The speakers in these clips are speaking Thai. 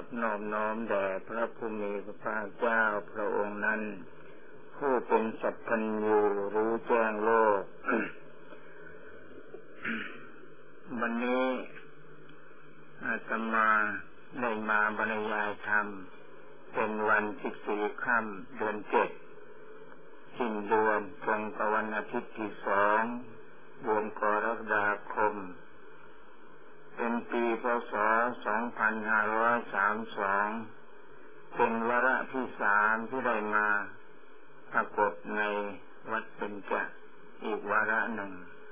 นอบน้อมแด่พระผู้มีพระภาคเจ้าพระองค์นั้นผู้เป็นสัพพัญญูรู้แจ้งโลก วันนี้อาตมาได้มาบรรยายธรรมเป็นวัน14 ค่ำเดือน 7สิ้นเดือนตรงกับวันอาทิตย์ที่ 2 เดือนกรกฎาคมเป็นปีพ.ศ. 2532เป็นวาระที่ 3ที่ได้มาปรากฏในวัดเบญจอีกวาระหนึ่ง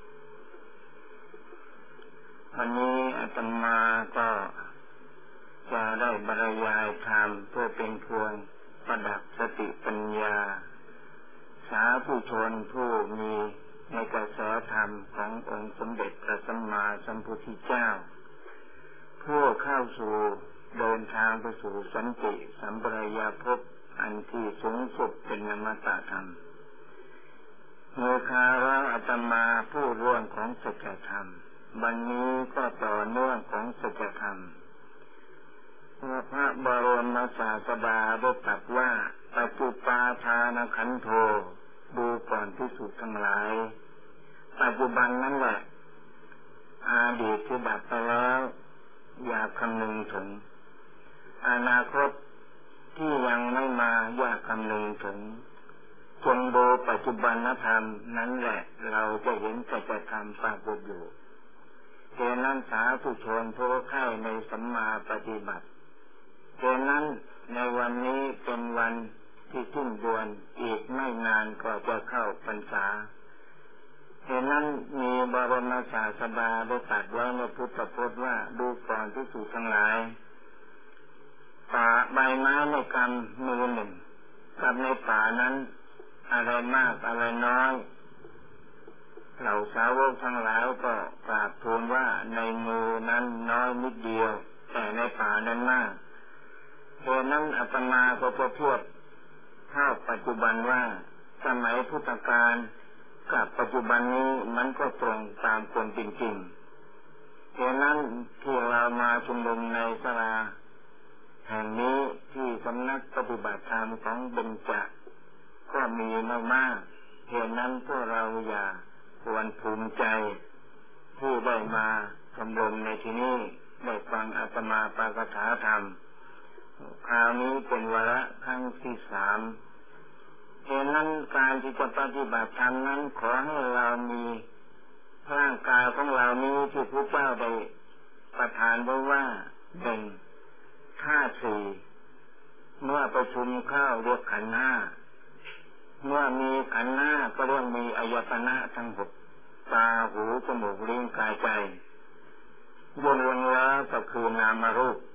วันนี้อาตมาก็จะได้บรรยายธรรมเพื่อเป็นเครื่องประดับสติปัญญาสาธุชนผู้มีในกระแสธรรมขององค์สมเด็จพระสัมมาสัมพุทธเจ้าผู้เข้าสู่เดินทางไปสู่สันติสัมปรายภพอันที่สูงสุดเป็นอมตะธรรมโมคารวะอาตมาผู้ร่วงของสัจธรรมวันนี้ก็ต่อเนื่องของสัจธรรมพระบรมศาสดาได้ตรัสว่าปัจจุปาทานขันโธดูก่อนภิกษุทั้งหลายปัจจุบันนั่นแหละอดีตที่ดับไปแล้วอย่าคำนึงถึงอนาคตที่ยังไม่มาอย่าคำนึงถึงจงดูปัจจุบันธรรมนั้นแหละเราจะเห็นสัจธรรมปรากฏอยู่เหตุนั้นสาธุชนผู้ใคร่ในสัมมาปฏิบัติเหตุนั้นในวันนี้เป็นวันที่สิ้นเดือนอีกไม่นานก็จะเข้าพรรษาเหตุนั้นมีบรมศาสดาได้ตรัสไว้ในพุทธพจน์ว่าดูก่อนภิกษุทั้งหลายป่าใบไม้ในกำมือหนึ่งกับในป่านั้นอะไรมากอะไรน้อยเหล่าสาวกทั้งหลายก็กราบทูลว่าในมือนั้นน้อยนิดเดียวแต่ในป่านั้นมากเพราะนั้นอาตมาก็จะพูดเข้าปัจจุบันว่าสมัยพุทธกาลกับปัจจุบันนี้มันก็ตรงตามความเป็นจริงเพราะนั้นที่เรามาชุมนุมในศาลาแห่งนี้ที่สำนักปฏิบัติธรรมของเบญจก็มีมากๆเหตุนั้นพวกเราอย่าควรภูมิใจที่ได้มาชมรมในที่นี้ได้ฟังอาตมาปาฐกถาธรรมคราวนี้เป็นวาระครั้งที่ 3เหตุนั้นการที่จะปฏิบัติธรรมนั้นขอให้เรามีร่างกายของเรานี้ที่พระเจ้าได้ประทานไว้ว่าเป็นธาตุสี่เมื่อประชุมเข้าเรียกขันธ์ห้าเมื่อมีขันธ์ห้าก็เรียกมีอายตนะทั้ง 6ตาหูจมูกลิ้นกายใจรวมแล้วก็คือนามรูป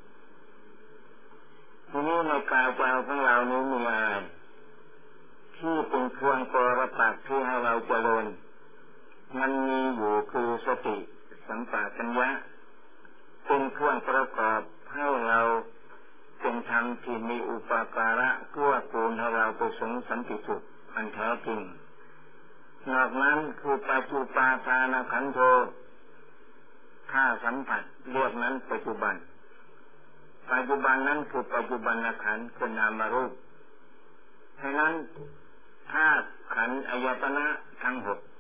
ทีนี้ในกายใจของเรานี้มีอะไรที่เป็นเครื่องปรปักษ์ที่ให้เราเจริญมันมีอยู่คือสติสัมปชัญญะเป็นเครื่องประกอบให้เราเป็นธรรมที่มีอุปการะเกื้อกูลให้เราไปถึงสันติสุขอันแท้จริงนอกนั้นคือปัจจุปาทานขันโธถ้าสัมผัสเรียกนั้นปัจจุบันปัจจุบันนั้นคือปัจจุบันขันธ์คือนามรูปฉะนั้นธาตุขันธ์อายตนะทั้ง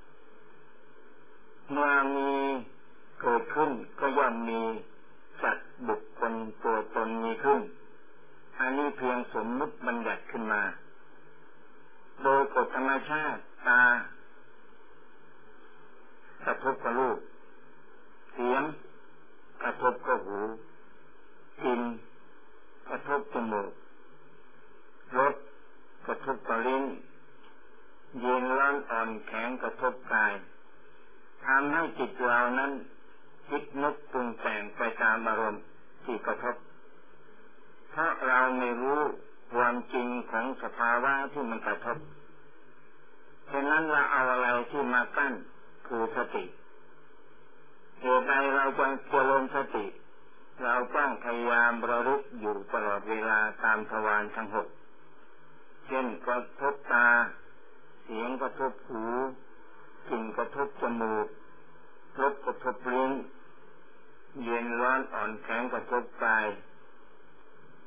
6เมื่อมีเกิดขึ้นก็ย่อมมีสัตว์บุคคลตัวตนมีขึ้นอันนี้เพียงสมมุติบัญญัติขึ้นมาโดยกฎธรรมชาติตากระทบกับรูปเสียงกระทบกับหูกลิ่นกระทบจมูกรสกระทบกับลิ้นเย็นร้อนอ่อนแข็งกระทบกายทำให้จิตเรานั้นคิดนึกปรุงแต่งไปตามอารมณ์ที่กระทบเพราะเราไม่รู้ความจริงของสภาวะที่มันกระทบฉะนั้นเราเอาอะไรที่มากั้นคือสติเหตุใดเราจะเจริญสติเราต้องพยายามระลึกอยู่ตลอดเวลาตามทวารทั้ง 6เช่นกระทบตาเสียงกระทบหูกลิ่นกระทบจมูกรสกระทบลิ้นเย็นร้อนอ่อนแข็งกระทบกาย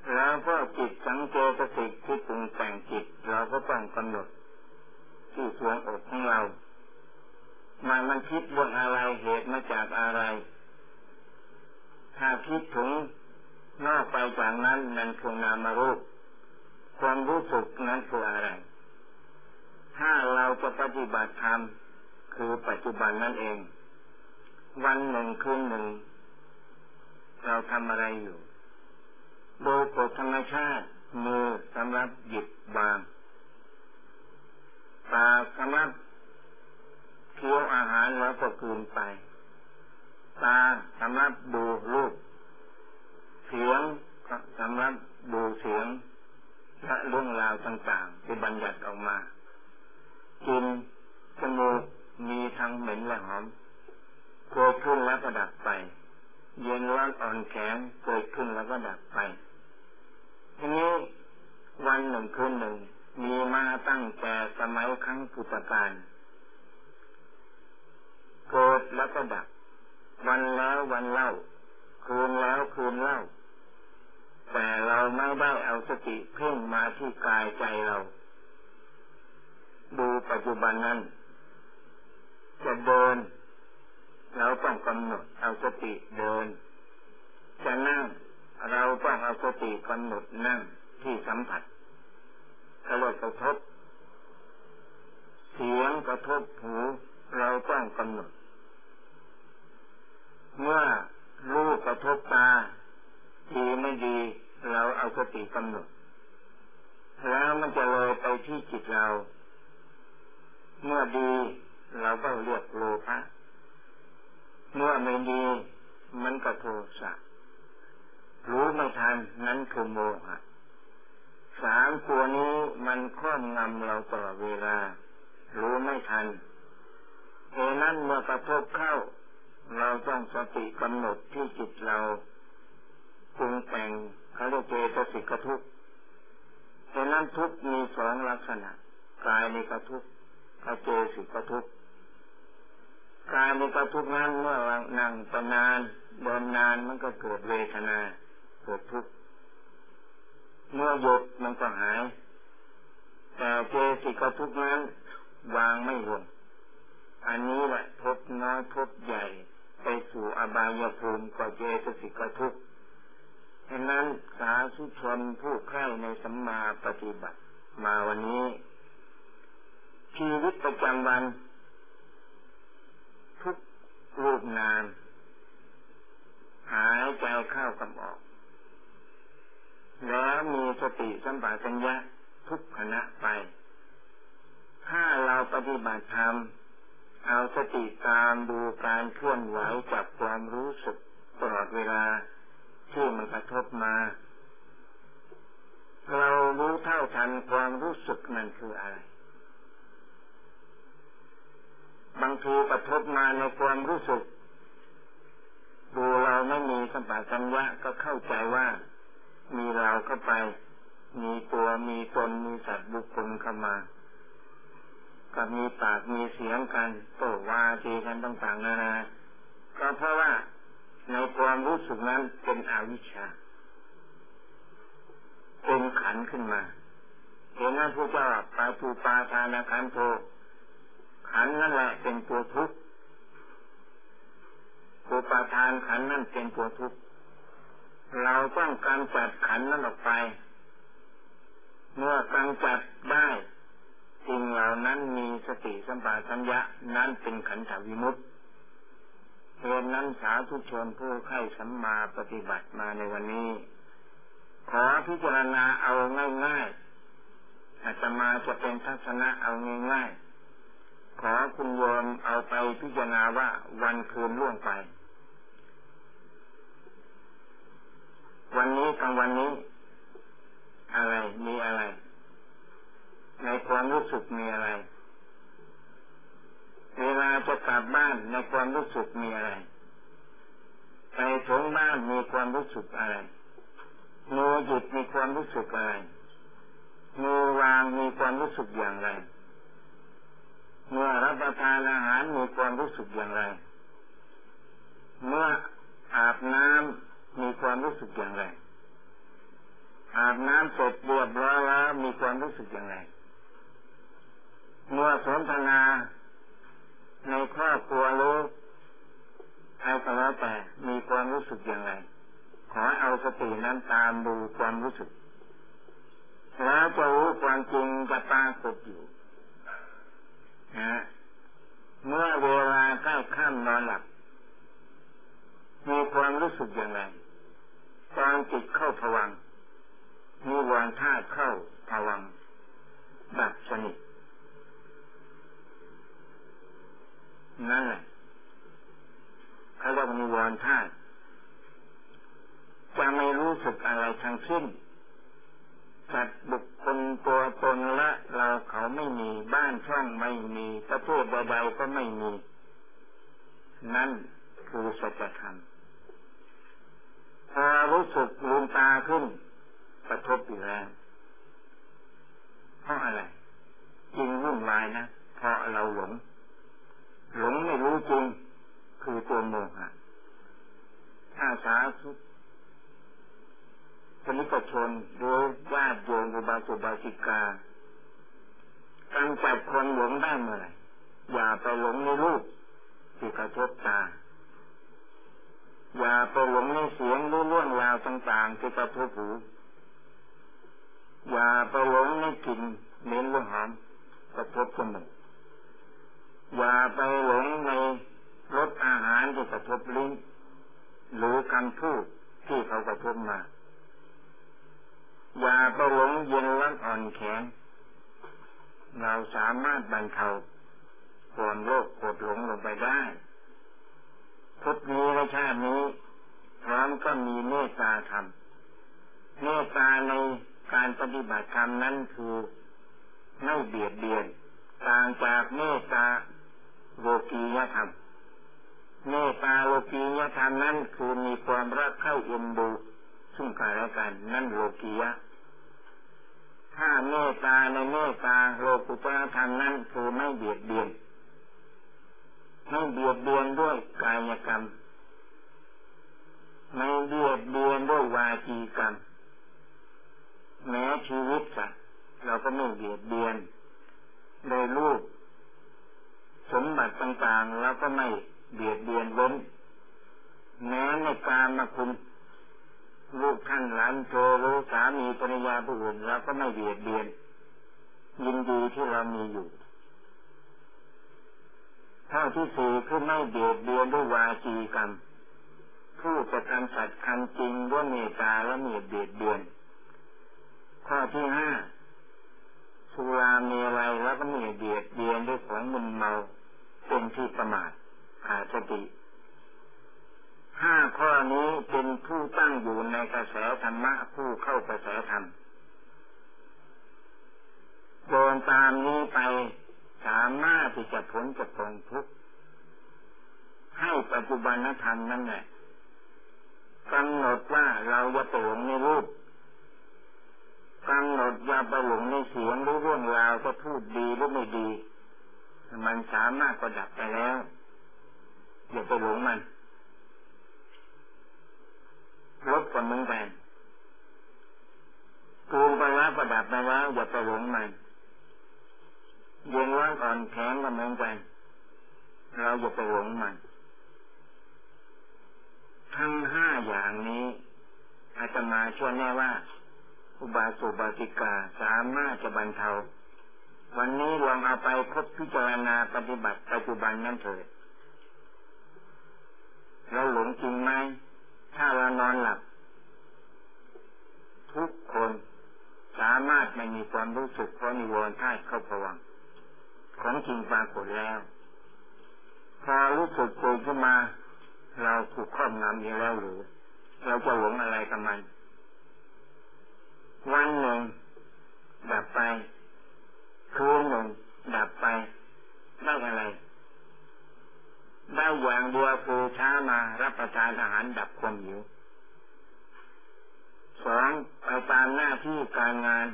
แล้วก็จิตสังเจตสิกที่ปรุงแต่งจิตเราก็ต้องกำหนดที่สวงอกของเรามันคิดเรื่องอะไรเหตุมาจากอะไรถ้าคิดถึงนอกไปจากนั้นนั่นคือนามรูปความรู้สึกนั้นคืออะไรถ้าเราจะปฏิบัติธรรมคือปัจจุบันนั่นเองวันหนึ่งคืนหนึ่งเราทำอะไรอยู่โดยกฎธรรมชาติมือสำหรับหยิบวางปากสำหรับเคี้ยวอาหารแล้วก็กลืนไปตาสำหรับดูรูปเสียงสำหรับดูเสียงและเรื่องราวต่างๆที่บัญญัติออกมากินจมูกมีทั้งเหม็นและหอมเกิดขึ้นแล้วก็ดับไปเย็นร้อนอ่อนแข็งเกิดขึ้นแล้วก็ดับไปทีนี้วันหนึ่งคืนหนึ่งมีมาตั้งแต่สมัยครั้งพุทธกาลเกิดแล้วก็ดับวันแล้ววันเล่าคืนแล้วคืนเล่าแต่เราไม่ได้เอาสติเพ่งมาที่กายใจเราดูปัจจุบันนั้นจะเดินเราต้องกำหนดเอาสติเดินจะนั่งเราต้องเอาสติกำหนดนั่งที่สัมผัสกระทบเสียงกระทบหูเราต้องกำหนดเมื่อรูปกระทบตาดีไม่ดีเราเอาสติกำหนดแล้วมันจะเลยไปที่จิตเราเมื่อดีเราก็เรียกโลภะเมื่อไม่ดีมันก็โทสะรู้ไม่ทันนั้นคือโมหะสามตัวนี้มันครอบงำเราตลอดเวลารู้ไม่ทันเพราะนั้นเมื่อกระทบเข้าเราต้องสติกำหนดที่จิตเราปรุงแต่งเขาเรียกเจตสิกทุกข์เพราะนั้นทุกข์มีสองลักษณะกายในกระทุกข์กับเจตสิกทุกข์กายในกระทุกข์นั้นเมื่อนั่งไปนานเดินนานมันก็เกิดเวทนาเกิดทุกข์เมื่อหยุดมันก็หายแต่เจตสิกทุกข์นั้นวางไม่ลงอันนี้แหละทุกข์น้อยทุกข์ใหญ่ไปสู่อบายภูมิกว่าเจตสิกทุกข์ฉะนั้นสาธุชนผู้ใคร่ในสัมมาปฏิบัติมาวันนี้ชีวิตประจำวันทุกรูปนามหายใจเข้ากับออกแล้วมีสติสัมปชัญญะทุกขณะไปถ้าเราปฏิบัติธรรมเอาสติตามดูการเคลื่อนไหวจากความรู้สึกตลอดเวลาที่มันกระทบมาเรารู้เท่าทันความรู้สึกนั่นคืออะไรบางทีกระทบมาในความรู้สึกดูเราไม่มีสัมปชัญญะก็เข้าใจว่ามีเราเข้าไปมีตัวมีตนมีสัตว์บุคคลเข้ามาก็มีปากมีเสียงกันโต้วาทีกันต่างๆนานาก็เพราะว่าในความรู้สึกนั้นเป็นอวิชชาเป็นขันธ์ขึ้นมาเห็นนั้นพระเจ้าปาตูปาทานขันโธขันธ์นั่นแหละเป็นตัวทุกข์อุปาทานขันธ์นั่นเป็นตัวทุกข์เราต้องกำจัดขันธ์นั้นออกไปเมื่อกำจัดได้สิ่งเหล่านั้นมีสติสัมปชัญญะนั้นเป็นขันธวิมุตติเพราะนั้นสาธุชนผู้ใคร่สัมมาปฏิบัติมาในวันนี้ขอพิจารณาเอาง่ายๆอาตมาจะเป็นทัศนะเอาง่ายๆขอคุณโยมเอาไปพิจารณาว่าวันคืนล่วงไปวันนี้กลางวันนี้อะไรมีอะไรในความรู้สึกมีอะไรเวลาจะกลับบ้านในความรู้สึกมีอะไรไปถึงบ้านมีความรู้สึกอะไรมือหยิบมีความรู้สึกอะไรมือวางมีความรู้สึกอย่างไรเมื่อรับประทานอาหารมีความรู้สึกอย่างไรเมื่ออาบน้ำมีความรู้สึกอย่างไรอาบน้ำเสร็จเรียบร้อยแล้วมีความรู้สึกอย่างไรเมื่อสนทนาในครอบครัวหรือใครก็แล้วแต่มีความรู้สึกอย่างไรขอเอาสตินั้นตามดูความรู้สึกแล้วจะรู้ความจริงจะปรากฏอยู่เมื่อเวลาใกล้ค่ำนอนหลับมีความรู้สึกอย่างไรตอนจิตเข้าภวังค์นิวรณ์ธาตุเข้าภวังค์ดับสนิทนั่นแหละเขาเรียกนิวรณ์ธาตุจะไม่รู้สึกอะไรทั้งสิ้นสัตว์บุคคลตัวตนละเราเขาไม่มีบ้านช่องไม่มีประเทศใดๆก็ไม่มีนั่นคือสัจธรรมพอรู้สึกลืมตาขึ้นกระทบอยู่แล้วเพราะอะไรจริงวุ่นวายนะเพราะเราหลงไม่รู้จริงคือตัวโมหะถ้าสาธุคณิกชนหรือญาติโยมอุบาสกอุบาสิกากำจัดคนหลงได้เมื่อไหร่อย่าไปหลงในรูปที่กระทบตาอย่าไปหลงในเสียงหรือเรื่องราวต่างๆที่กระทบหูอย่าไปหลงในกลิ่นเหม็นหรือหอมกระทบจมูกอย่าไปหลงในรสอาหารที่กระทบลิ้นหรือคำพูดที่เขากระทบมาอย่าไปหลงเย็นร้อนอ่อนแข็งเราสามารถบรรเทาความโลภโกรธหลงลงไปได้พุทธนี้และชาตินี้พร้อมก็มีเมตตาธรรมเมตตาในการปฏิบัติธรรมนั้นคือไม่เบียดเบียนต่างจากเมตตาโลกียธรรมเมตตาโลกียธรรมนั้นคือมีความรักใคร่เอ็นดูซึ่งกันและกันนั่นโลกียะถ้าเมตตาในเมตตาโลกุตตรธรรมนั้นคือไม่เบียดเบียนไม่เบียดเบียนด้วยกายกรรมไม่เบียดเบียนด้วยวาจีกรรมแม้ชีวิตสัตว์เราก็ไม่เบียดเบียนโดยรูปสมบัติต่างๆเราก็ไม่เบียดเบียนล้นแม้ในกามคุณลูกท่านหลานโจรู้สามีภรรยาผู้อื่นเราก็ไม่เบียดเบียนยินดีที่เรามีอยู่ข้อที่สี่คือไม่เบียดเบียนด้วยวาจีกรรมพูดจะทำสัตย์คำจริงด้วยเมตตาและไม่เบียดเบียนข้อที่ห้าสุราเมรัยแล้วก็ไม่เบียดเบียนด้วยของมึนเมาเป็นที่ประมาทขาดสติห้าข้อนี้เป็นผู้ตั้งอยู่ในกระแสธรรมะผู้เข้ากระแสธรรมโดนตามนี้ไปสามารถที่จะพ้นจากกองทุกข์ให้ปัจจุบันธรรมนั่นแหละกำหนดว่าเราอย่าไปหลงในรูปกำหนดอย่าไปหลงในเสียงหรือเรื่องราวก็พูดดีหรือไม่ดีมันสามารถประดับไปแล้วอย่าไปหลงมันลบกับมึงไปกูไปแล้วประดับไปแล้วอย่าไปหลงมันเย็นร้อนอ่อนแข็งกับมึงไปเราอย่าไปหลงมันทั้งห้าอย่างนี้อาตมาเชื่อแน่ว่าอุบาสกอุบาสิกาสามารถจะบรรเทาวันนี้ลองเอาไปพบพิจารณาปฏิบัติปัจจุบันนั้นเถิดเราหลงจริงไหมถ้าเรานอนหลับทุกคนสามารถไม่มีความรู้สึกเพราะนิวรณ์ธาตุเข้าภวังค์ของจริงปรากฏแล้วพอรู้สึกตื่นขึ้นมาเราถูกครอบงำอยู่แล้วหรือเราจะหลงอะไรกับมันวันหนึ่งดับไปคืนหนึ่งดับไปได้อะไรได้อย่างเดียวคือช้ามารับประทานอาหารดับความหิวสองไปตามหน้าที่การงาน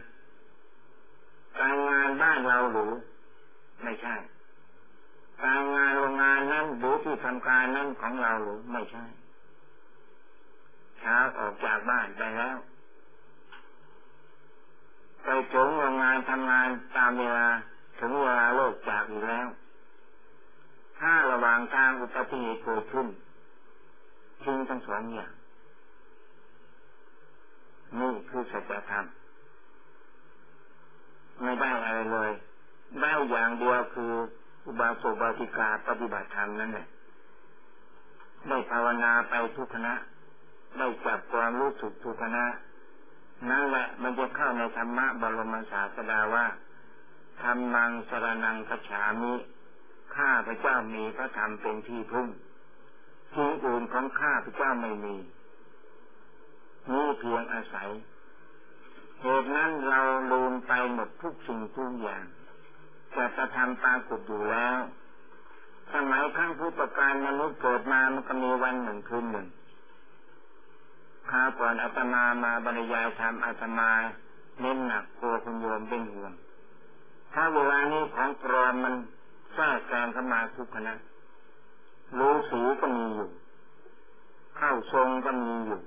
บ้านเราหรือไม่ใช่การงานโรงงานนั้นหรือที่ทำการนั้นของเราหรือไม่ใช่เช้าออกจากบ้านไปแล้วสงฆ์งานทำงานตามเวลาถึงเวลาโลกจากอยู่แล้วถ้าระหว่างทางอุบัติเหตุเกิดขึ้นทิ้งทั้งสองอย่างนี่คือสัจธรรมไม่ได้อะไรเลยได้อย่างเดียวคืออุบาสกอุบาสิกาปฏิบัติธรรมนั่นแหละได้ภาวนาไปทุกขณะได้จับความรู้สึกทุกขณะนั่นแหละมันจะเข้าในธรรมะบรมศาสดาว่าธัมมังสรณังคัจฉามิข้าพระเจ้ามีพระธรรมเป็นที่พึ่งสิ่งอื่นของข้าพระเจ้าไม่มีนี่เพียงอาศัยเหตุนั้นเราลืมไปหมดทุกสิ่งทุกอย่างจะกระทำปรากฏอยู่แล้วสมัยครั้งพุทธกาลมนุษย์เกิดมามันก็มีวันหนึ่งคืนหนึ่งคราวก่อนอาตมามาบรรยายธรรมอาตมาเน้นหนักกลัวคุณโยมเป็นห่วงถ้าเวลานี้ของปลอมมันแทรกแซงเข้ามาทุกขณะฤาษีก็มีอยู่เข้าทรงก็มีอยู่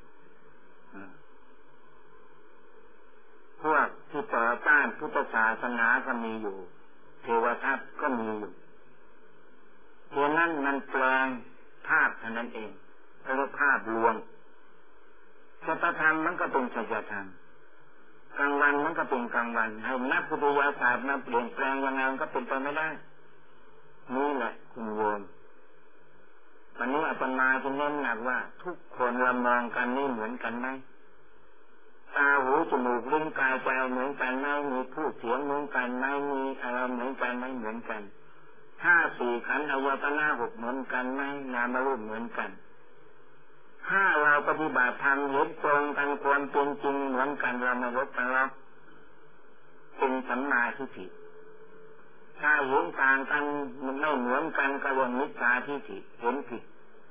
พวกที่ต่อต้านพุทธศาสนาก็มีอยู่เทวทัตก็มีอยู่เพราะนั้นมันแปลงภาพเท่านั้นเองเรียกภาพลวงสัจธรรมมันก็เป็นสัจธรรมกลางวันมันก็เป็นกลางวันให้นักวิทยาศาสตร์มาเปลี่ยนแปลงยังไงมันก็เป็นไปไม่ได้นี่แหละคุณโยมวันนี้อาตมาจะเน้นหนักว่าทุกคนเรามองกันนี่เหมือนกันไหมตาหูจมูกลิ้นกายใจเหมือนกันไหมมีพูดเสียงเหมือนกันไหมมีอะไรเหมือนกันไหมเหมือนกันถ้าสี่ขันธ์อายตนะหกเหมือนกันไหมนามรูปเหมือนกันถ้าเราปฏิบัติธรรมเห็นตรงกันความเป็นจริงเหมือนกันเราไม่ลบกันหรอกเป็นสัมมาทิฏฐิถ้าเห็นต่างกันมันไม่เหมือนกันก็เรียกมิจฉาทิฏฐิเห็นผิด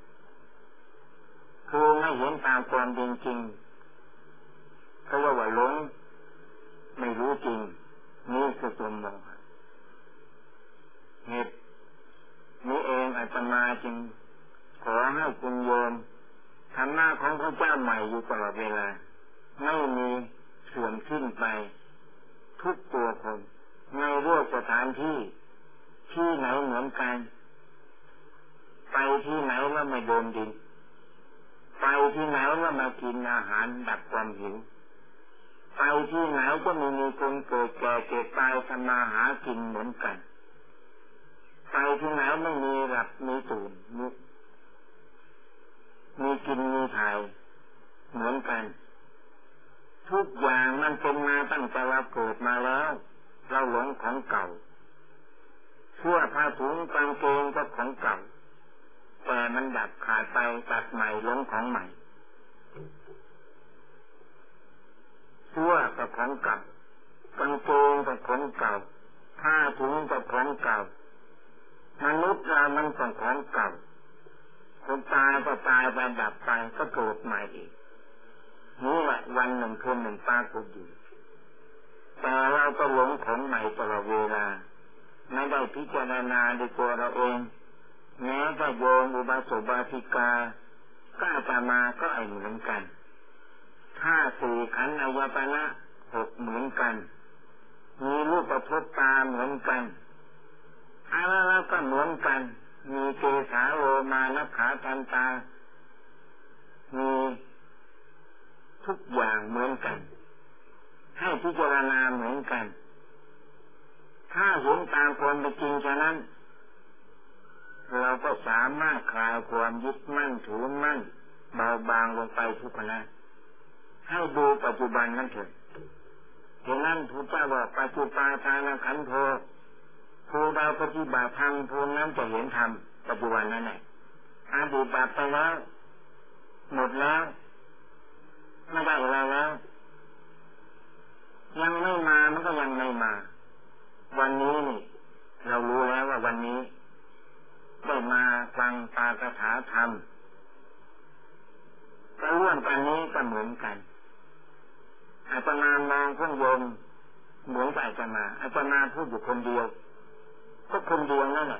คือไม่เห็นตามความเป็นจริงก็เรียกว่าหลงไม่รู้จริงนี่คือตัวโมหะเหตุนี้เองอาตมาจึงขอให้คุณโยมธรรมะของพระเจ้าใหม่อยู่ตลอดเวลาไม่มีเสื่อมสิ้นไปทุกตัวคนในรูปสถานที่ที่ไหนเหมือนกันไปที่ไหนว่าไม่โดนดินไปที่ไหนว่ามากินอาหารดับความหิวไปที่ไหนก็มีคนเกิดแก่เจ็บตายทำมาหากินเหมือนกันไปที่ไหนไม่มีหลับมีตื่นมีกินมีถ่ายเหมือนกันทุกอย่างมันเป็นมาตั้งแต่เราเกิดมาแล้วเราหลงของเก่าเสื้อผ้าถุงกางเกงก็ของเก่าแต่มันดับขาดไปตัดใหม่หลงของใหม่เสื้อก็ของเก่ากางเกงก็ของเก่าผ้าถุงก็ของเก่ามนุษย์เรามันก็ของเก่าคนตายก็ตายไปดับไปก็เกิดใหม่อีกนี่แหละวันหนึ่งคืนหนึ่งปรากฏอยู่แต่เราก็หลงของใหม่ตลอดเวลาไม่ได้พิจารณาด้วยตัวเราเองแม้แต่โยมอุบาสกอุบาสิกาก็อาตมาก็เหมือนกันถ้าสี่ขันธ์อายตนะหกเหมือนกันมีรูปประพฤติตาเหมือนกันอะไรแล้วก็เหมือนกันมีเกสาโลมานักขาทันตามีทุกอย่างเหมือนกันให้พิจารณาเหมือนกันถ้าเห็นตามความเป็นจริงฉะนั้นเราก็สามารถคลายความยึดมั่นถือมั่นเบาบางลงไปทุกขณะให้ดูปัจจุบันนั้นเถิดฉะนั้นพระเจ้าบอกปัจจุปาทานขันโธผู้ใดปฏิบัติธรรมผู้นั้นจะเห็นธรรมปัจจุบันนั่นแหละอดีตบาปไปแล้วหมดแล้วไม่ได้อะไรแล้วยังไม่มามันก็ยังไม่มาวันนี้นี่เรารู้แล้วว่าวันนี้ได้มาฟังปาฐกถาธรรมก็ร่วมกันนี้ก็เหมือนกันอาตมามองพวกโยมเหมือนกับอาตมาพูดอยู่คนเดียวก็คนเดียวนั่นแหละ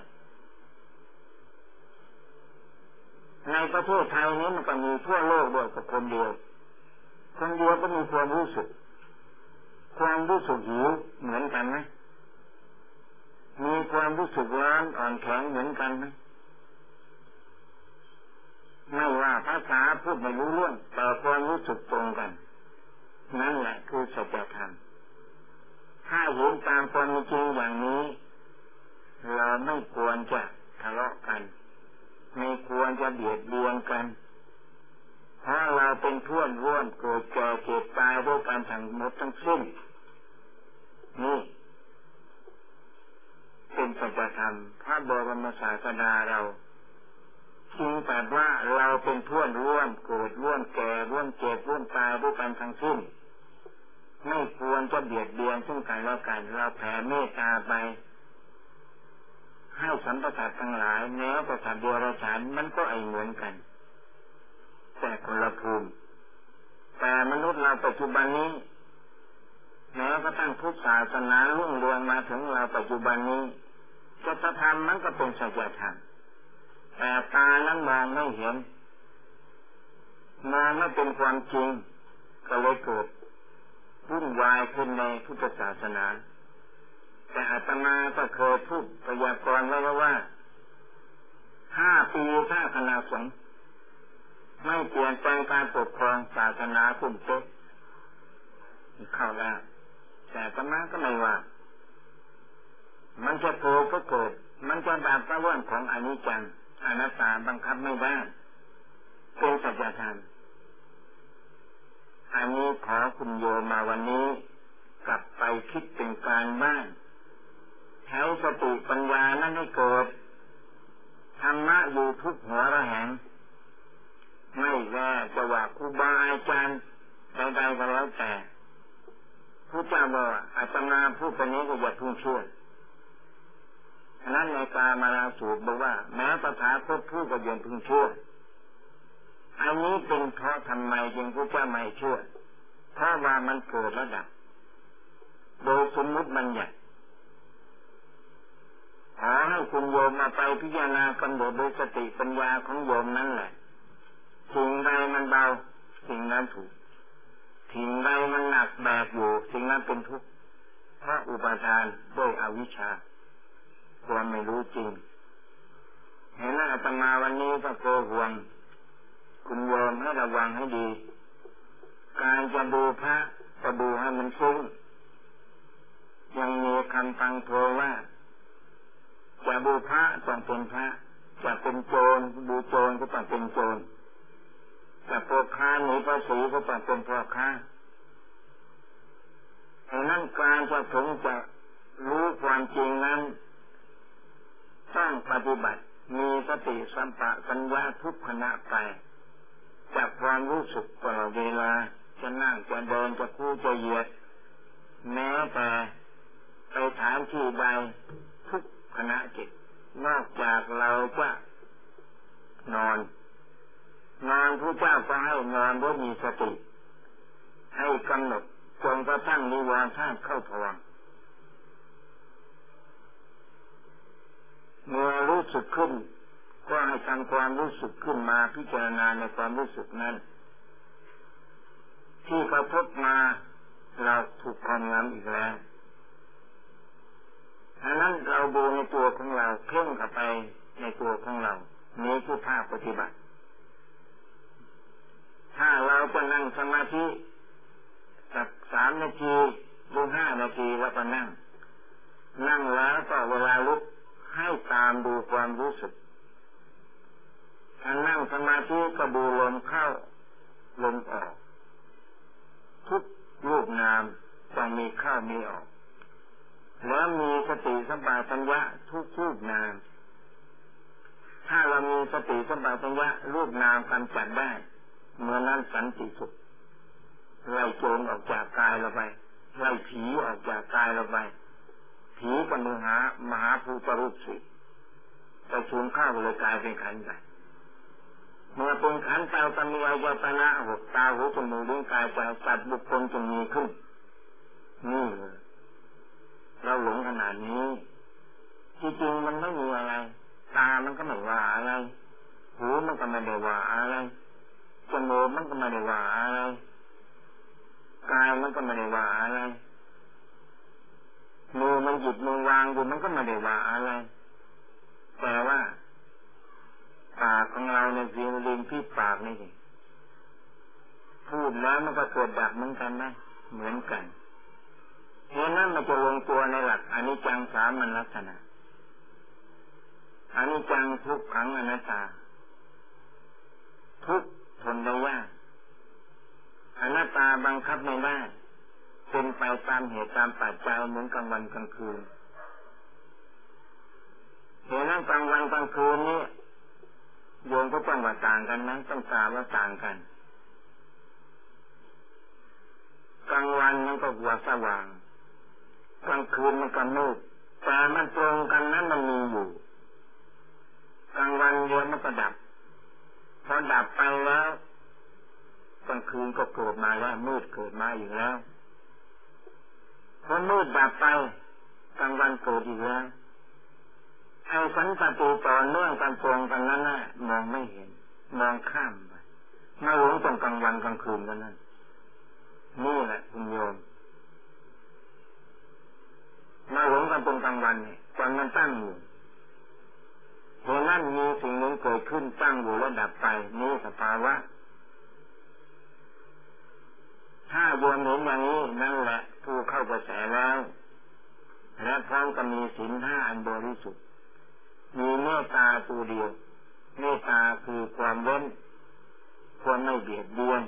ในประเทศไทยนี้มันก็มีทั่วโลกด้วยกับคนเดียวก็มีความรู้สึกคความรู้สึกหิวเหมือนกันไหมมีความรู้สึกร้อนอ่อนแข็งเหมือนกันไหมไม่ว่าภาษาพูดไม่รู้เรื่องแต่ความรู้สึกตรงกันนั่นแหละคือสัจธรรมถ้าเห็นตามความจริงอย่างนี้เราไม่ควรจะทะเลาะกันไม่ควรจะเบียดเบียนกันเพราะเราเป็นเพื่อนร่วมเกิดแก่เจ็บตายด้วยกันทั้งหมดทั้งสิ้นนี่เป็นสัจธรรมพระบรมศาสดาเราจึงตรัสว่าเราเป็นเพื่อนร่วมเกิดร่วมแก่ร่วมเจ็บร่วมตายด้วยกันทั้งสิ้นไม่ควรจะเบียดเบียนซึ่งกันและกันเราแผ่เมตตาไปให้สรรพสัตว์ทั้งหลายแม้แต่สัตว์เดรัจฉานมันก็เหมือนกันแต่คนละภูมิแต่มนุษย์เราปัจจุบันนี้แม้กระทั่งพุทธศาสนารุ่งเรืองมาถึงเราปัจจุบันนี้สัจธรรมมันก็เป็นสัจธรรมแต่ตานั้นมองไม่เห็นมองไม่เป็นความจริงก็เลยเกิดวุ่นวายขึ้นในพุทธศาสนาแต่อาตมาก็เคยพูดพยากรณ์ไว้ว่า5 ปีถ้าคณะสงฆ์ไม่เปลี่ยนแปลงการปกครองศาสนาคุมเจ็บเข้าแล้วแต่อาตมาก็ไม่ว่ามันจะเกิดก็เกิดมันจะดับก็เรื่องของอนิจจังอนัตตาบังคับไม่ได้เป็นสัจธรรมอันนี้ขอคุณโยมมาวันนี้กลับไปคิดเป็นการบ้านใช้สติปัญญานั้นให้เกิดธรรมะอยู่ทุกหัวระแหงไม่ว่าจะว่าครูบาอาจารย์ใดๆก็แล้วแต่พระเจ้าบอกอาตมาพูดไปนี้ก็อย่าพึ่งเชื่อนั้นในกามาลาสูตรบอกว่าแม้ตถาคตพูดก็อย่าพึ่งเชื่ออันนี้เป็นเพราะทำไมจึงพระเจ้าไม่เชื่อเพราะว่ามันเกิดระดับโดยสมมุติบัญญัติขอให้คุณโยมมาไปพิจารณากำหนดโดยสติปัญญาของโยมนั่นแหละสิ่งใดมันเบาสิ่งนั้นถูกสิ่งใดมันหนักแบกอยู่สิ่งนั้นเป็นทุกข์เพราะอุปาทานด้วยอวิชชาความไม่รู้จริงเห็นอาตมาวันนี้ก็โกห่วงคุณโยมให้ระวังให้ดีการจะดูพระก็ดูให้มันฟุ้งยังมีคำพังโทว่าจะดูพระต้องเป็นพระจะเป็นโจรดูโจรก็ต้องเป็นโจรจะพ่อค้าหนีภาษีก็ต้องเป็นพ่อค้าดังนั้นการจะถึงจะรู้ความจริงนั้นต้องปฏิบัติมีสติสัมปชัญญะทุกขณะไปจากความรู้สึกตลอดเวลาจะนั่งจะเดินจะคู่จะเหยียดแม้แต่ไปถามที่ใดทุกขณะจิตนอกจากเราจะนอนพระเจ้าก็ให้นอนด้วยมีสติให้กำหนดจนกระทั่งนิวรณ์ธาตุเข้าภวังค์เมื่อรู้สึกขึ้นก็ให้ทำความรู้สึกขึ้นมาพิจารณาในความรู้สึกนั้นที่กระทบมาเราถูกครอบงำอีกแล้วดังนั้นเราดูในตัวของเราเพ่งเข้าไปในตัวของเรานี้คือภาคปฏิบัติถ้าเราจะนั่งสมาธิสัก3 นาทีหรือ5 นาทีแล้วก็นั่งแล้วก็เวลาลุกให้ตามดูความรู้สึกถ้านั่งสมาธิก็ดูลมเข้าลมออกทุกรูปนามต้องมีเข้ามีออกแล้วมีสติสัมปชัญญะทุกรูปนามถ้าเรามีสติสัมปชัญญะรูปนามกำจัดได้เมื่อนั้นสันติสุขไล่โจรออกจากกายเราไปไล่ผีออกจากกายเราไปผีกับมหาภูตรูปสิประชุมเข้าเลยกลายเป็นขันธ์ใหญ่เมื่อเป็นขันธ์เตาตมีอายตนะ6ตาหูจมูกลิ้นกายใจสัตว์บุคคลจะมีขึ้นนี่เราหลงขนาดนี้ที่จริงมันไม่มีอะไรตามันก็ไม่ว่าอะไรหูมันก็ไม่ได้ว่าอะไรจมูกมันก็ไม่ได้ว่าอะไรกายมันก็ไม่ได้ว่าอะไรมือมันหยิบมือวางอยู่มันก็ไม่ได้ว่าอะไรแต่ว่าปากของเราในเสียงลิ้นที่ปากนี่พูดแล้วมันก็เกิดดับเหมือนกันไหมเหมือนกันเพราะนั้นมันจะลงตัวในหลักอนิจจังสามัญลักษณะอนิจจังทุกขังอนัตตาทุกทนได้ยากอนัตตาบังคับไม่ได้เป็นไปตามเหตุตามปัจจัยเหมือนกลางวันกลางคืนเหตุนั้นกลางวันกลางคืนนี้โยมก็ต้องว่าต่างกันนะต้องตาว่าต่างกันกลางวันมันก็หัวสว่างกลางคืนมันก็มืดแต่มันตรงกันนั้นมันมีอยู่กลางวันเดียวมันก็ดับพอดับไปแล้วกลางคืนก็เกิดมาแล้วมืดเกิดมาอีกแล้วพอมืดดับไปกลางวันเกิดอีกแล้วไอ้สันตติต่อเนื่องกันตรงกันนั้นน่ะมองไม่เห็นมองข้ามไปมาหลงตรงกลางวันกลางคืนกันนั่นนี่แหละคุณโยมมาหลงกันตรงกลางวันเนี่ยตอนมันตั้งอยู่เพราะนั้นมีสิ่งหนึ่งเกิดขึ้นตั้งอยู่แล้วดับไปนี่สภาวะถ้าโยมเห็นอย่างนี้นั่นแหละผู้เข้ากระแสแล้วและพร้อมกับมีศีลห้าอันบริสุทธิ์มีเมตตาตัวเดียวเมตตาคือความเว้นความไม่เบียดเบียน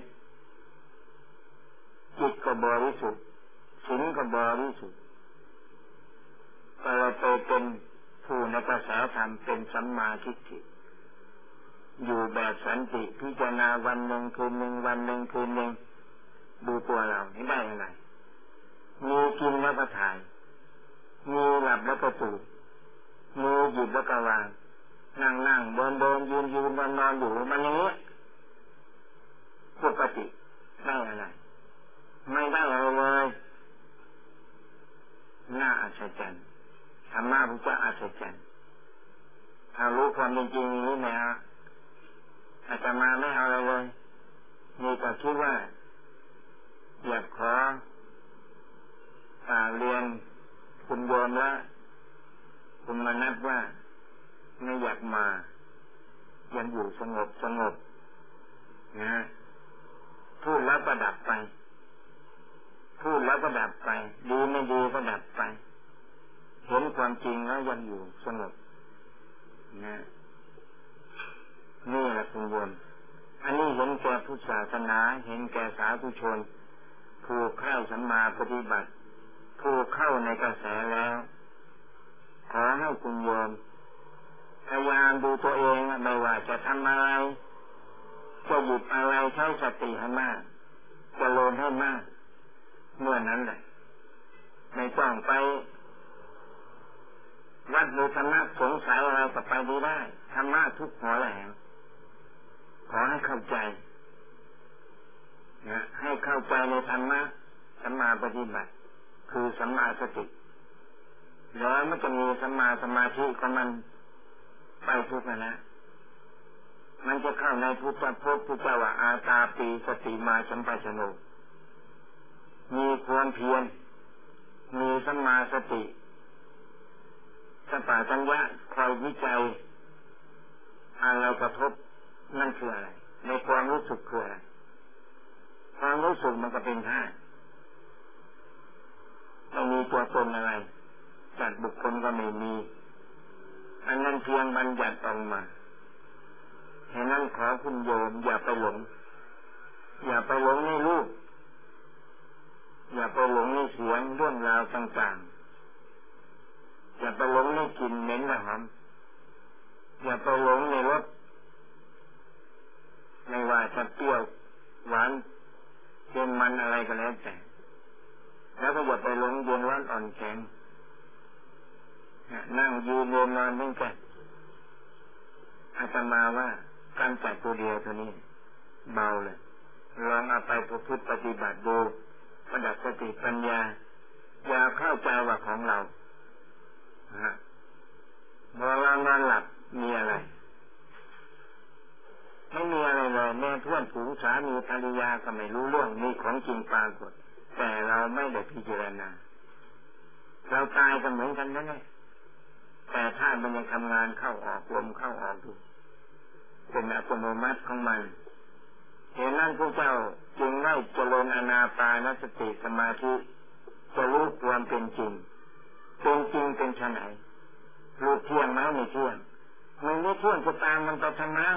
จิตก็บริสุทธิ์ศีลก็บริสุทธิ์ก็เลยเป็นผู้ในกระแสธรรมเป็นสัมมาทิฏฐิอยู่แบบสันติพิจารณาวันหนึ่งคืนหนึ่งวันหนึ่งคืนหนึ่งดูตัวเราไม่ได้อะไรมีกินแล้วก็ถ่ายมีหลับแล้วก็ตื่นมีหยิบแล้วก็วางนั่งเดินยืนนอนอยู่มันอย่างนี้ปกติได้อะไรไม่ได้อะไรเลยน่าอัศจรรย์ธรรมะพระเจ้าอัศจรรย์ถ้ารู้ความจริงนี้นะอาตมาไม่เอาอะไรเลยมีแต่คิดว่าอยากขอเรียนคุณโยมและคุณมานัดว่าไม่อยากมายังอยู่สงบนะพูดแล้วก็ดับไปพูดแล้วก็ดับไปดีไม่ดีก็ดับไปเห็นความจริงแล้วยังอยู่สงบนะนี่แหละคุณโยมอันนี้เห็นแก่พุทธศาสนาเห็นแก่สาธุชนผู้เข้าสัมมาปฏิบัติผู้เข้าในกระแสแล้วขอให้คุณโยมพยายามดูตัวเองไม่ว่าจะทำอะไรจะหยุดอะไรใช้สติให้มากจะโลนให้มากเมื่อนั้นแหละไม่ต้องไปวัดหรือธรรมะสงสัยอะไรก็ไปดีได้ธรรมะทุกหัวแหลมขอให้เข้าใจนะให้เข้าใจในธรรมะสัมมาปฏิบัติคือสัมมาสติแล้วมันจะมีสัมมาสมาธิของมันไปทุกนะมันจะเข้าในพุทธพจน์พุทธว่าอาตาปีสติมาสัมปชัญโนมีความเพียรมีสัมมาสติสัมปชัญญะคอยวิจัยอะไรกระทบนั่นคืออะไรในความรู้สึกคืออะไรความรู้สึกมันก็เป็นธาตุไม่มีตัวตนอะไรจัดบุคคลก็ไม่มีอันนั้นเพียงบัญญัติออกมาฉะนั้นขอคุณโยมอย่าไปหลงในรูปอย่าไปหลงในเสียงเรื่องราวต่างๆอย่าไปหลงในกลิ่นเหม็นหอมอย่าไปหลงในรสไม่ว่าจะเปรี้ยวหวานเค็มมันอะไรก็แล้วแต่แล้วก็อย่าไปหลงเย็นร้อนอ่อนแข็งนั่งยืนเดินนอนนั่งกันอาตมาว่าการจัดตัวเดียวเท่านี้เบาเลยลองเอาไปประพฤติปฏิบัติดูประดับสติปัญญาอย่าเข้าใจว่าของเราเมื่อเรานอนหลับมีอะไรไม่มีอะไรเลยแม่เพื่อนฝูงสามีภรรยาก็ไม่รู้เรื่องมีของจริงปรากฏแต่เราไม่ได้พิจารณาเราตายก็เหมือนกันนั่นแหละแต่ถ้ามันยังทำงานเข้าออกลมเข้าออกอยู่เป็นอัตโนมัติของมันเหตุนั้นพระเจ้าจึงได้เจริญอานาปานสติสมาธิจะรู้ความเป็นจริงเป็นจริงเป็นไฉนรู้เที่ยงไหมไม่เที่ยงมันไม่เที่ยงจะตามมันไปทำไม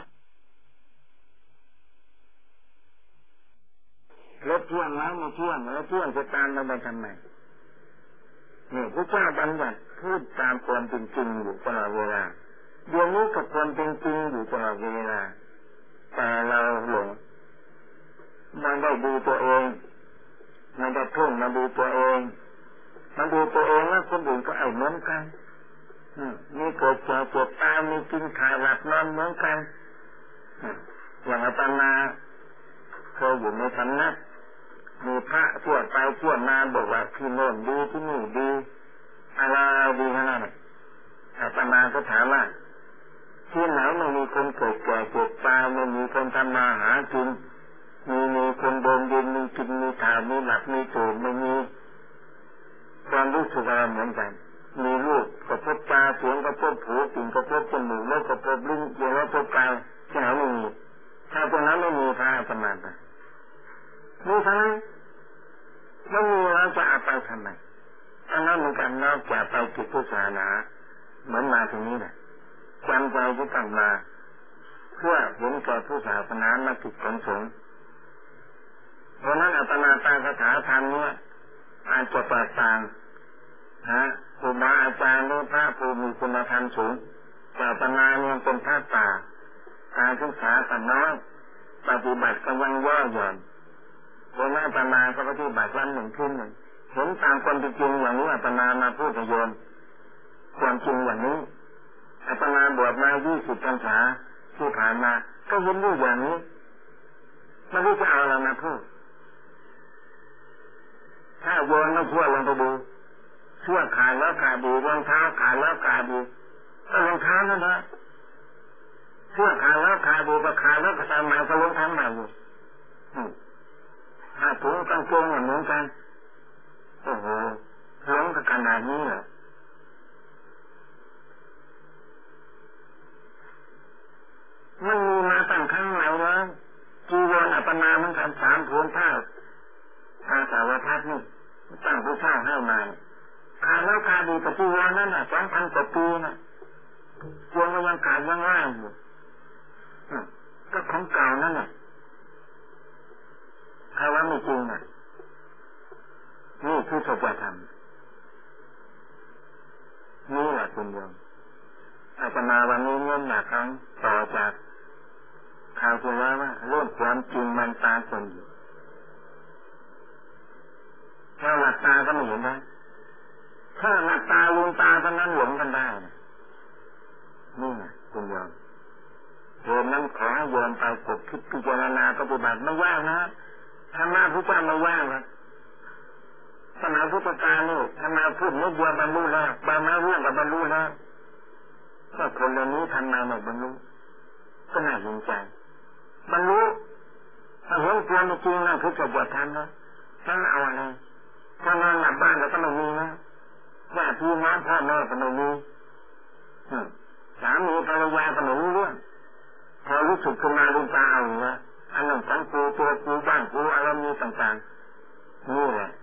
รถเที่ยงไหมไม่เที่ยงแล้วเที่ยงจะตามมันไปทำไมนี่พระเจ้าบัญญัติพูดตามความเป็นจริงอยู่ตลอดเวลาเดี๋ยวนี้กับความเป็นจริงอยู่ตลอดเวลาแต่เราหลงมันได้ดูตัวเองมันได้เพิ่งมาดูตัวเองมาดูตัวเองแล้วคนอื่นก็เหมือนกันมีเกิดเจ็บปวดตายมีกินขาดหลับนอนเหมือนกันอย่างอาตมาเคยอยู่ในสำนักมีพระทั่วไปทั่วมาบอกว่าที่โน่นดีที่นี่ดีอะไรดีขนาดนั้นอาตมาก็ถามว่าที่ไหนไม่มีคนเกิดแก่เจ็บตายไม่มีคนทำมาหากินมีคนเดินดินมีกินมีถ่ายมีหลับมีตื่นไม่มีความรู้สึกอะไรเหมือนกันมีรูปกระทบตาเสียงกระทบหูกลิ่นกระทบจมูกรสกระทบลิ้นเสียงกระทบกายที่ไหนไม่มีถ้าตรงนั้นไม่มีพระอาตมาไปนี่ทั้งนั้นไม่มีแล้วจะเอาไปทำไมอันนั้นเหมือนกันนอกจากไปกิจพุทธศาสนาเหมือนมาตรงนี้แหละจำใจที่ต้องมาเพื่อเห็นแก่พุทธศาสนามากิจของสงฆ์เพราะนั้นอาตมาตามคาถาธรรมนี้อาจจะแตกต่างครูบาอาจารย์หรือพระผู้มีคุณธรรมสูงแต่อาตมาเนี่ยเป็นพระป่าการศึกษาก็น้อยปฏิบัติก็ยังย่อหย่อนเพราะนั้นอาตมาก็ปฏิบัติวันหนึ่งคืนหนึ่งเห็นตามความเป็นจริงอย่างนี้อาตมามาพูดกับโยมความจริงอย่างนี้อาตมาบวชมา20 พรรษาที่ผ่านมาก็เห็นด้วยอย่างนี้ไม่รู้จะเอาอะไรมาพูดถ้าโยนไม่เชื่อลองไปดูเชื่อขาดแล้วขาดดีรองเท้าขาดแล้วขาดดีก็รองเท้านั่นแหละเชื่อขาดแล้วขาดดีก็ขาดแล้วก็ตามใหม่ก็รองเท้าใหม่อยู่ถ้าถุงกางเกงเหมือนกันโอ้โหร้องกันขนาดนี้เหรอมันมีมาตั้งครั้งไหนแล้วจีวรอาตมาเหมือนกัน3 ผืนผ้าอาสาวพัดนี่ตั้งผู้เช่าให้มาขาดแล้วขาดดีกับจีวรนั่นน่ะ2,000 กว่าปีน่ะจีวรก็ยังขาดยังว่างอยู่ก็ของเก่านั่นน่ะใครว่าไม่จริงน่ะนี่คือสัจธรรมนี่แหละคุณโยมอาตมาวันนี้เน้นหนักครั้งต่อจากข่าวที่แล้วว่าเรื่องความจริงมันตาคนอยู่ถ้าหลับตาก็ไม่เห็นนะถ้าหลับตาลืมตาเท่านั้นหลงกันได้นี่นะคุณโยมโยมนั้นขอให้โยมไปกดคิดพิจารณาปฏิบัติไม่ยากนะธรรมะพระเจ้าไม่ยากนะสมัยพุทธกาลนี่ธรรมะพูดนิดเดียวบรรลุแล้วบางเรื่องก็บรรลุแล้วก็คนเหล่านี้ทำไมไม่บรรลุก็น่าเห็นใจบรรลุถ้าเห็นความจริงนั่นคือจะบวชทำนะถ้าเอาอะไรถ้านอนหลับบ้านเราก็ไม่มีนะญาติพี่น้องพ่อแม่ก็ไม่มีสามีภรรยาก็ไม่รู้เรื่องพอรู้สึกขึ้นมาลืมตาเอาอย่างนี้อันนั้นของกูตัวกูบ้านกูอารมณ์ต่างๆนี่แหละ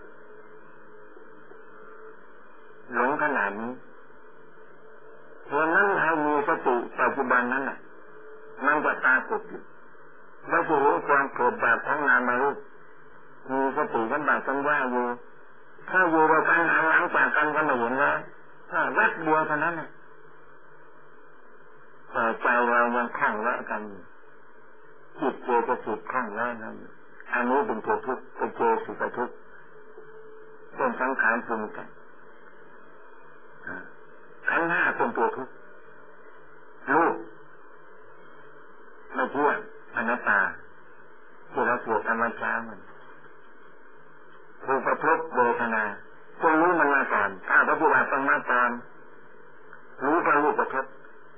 หลงขนาดนี้เพราะนั้นให้มีสติปัจจุบันนั้นน่ะมันจะตาปุดอยู่แล้วจะรู้ความเกิดแบบของนามรูปมีสติกันแบบกันว่าอยู่ถ้าอยู่เรากันหันหลังจากกันก็ไม่เห็นแล้วรักเดียวเท่านั้นแต่ใจเรายังคลั่งแวะกันอยู่จิตเจตสิกคลั่งแวะกันอยู่อันนี้เป็นตัวทุกข์เป็นเจตสิกทุกข์เป็นสังขารปรุงกันขันธ์ 5เป็นตัวทุกข์รูปไม่เที่ยงอนัตตาที่เราสวดธรรมชาติมันรูปกระทบเวทนาต้องรู้มันมาก่อนถ้าปฏิบัติต้องมาก่อนรู้ว่ารูปกระทบ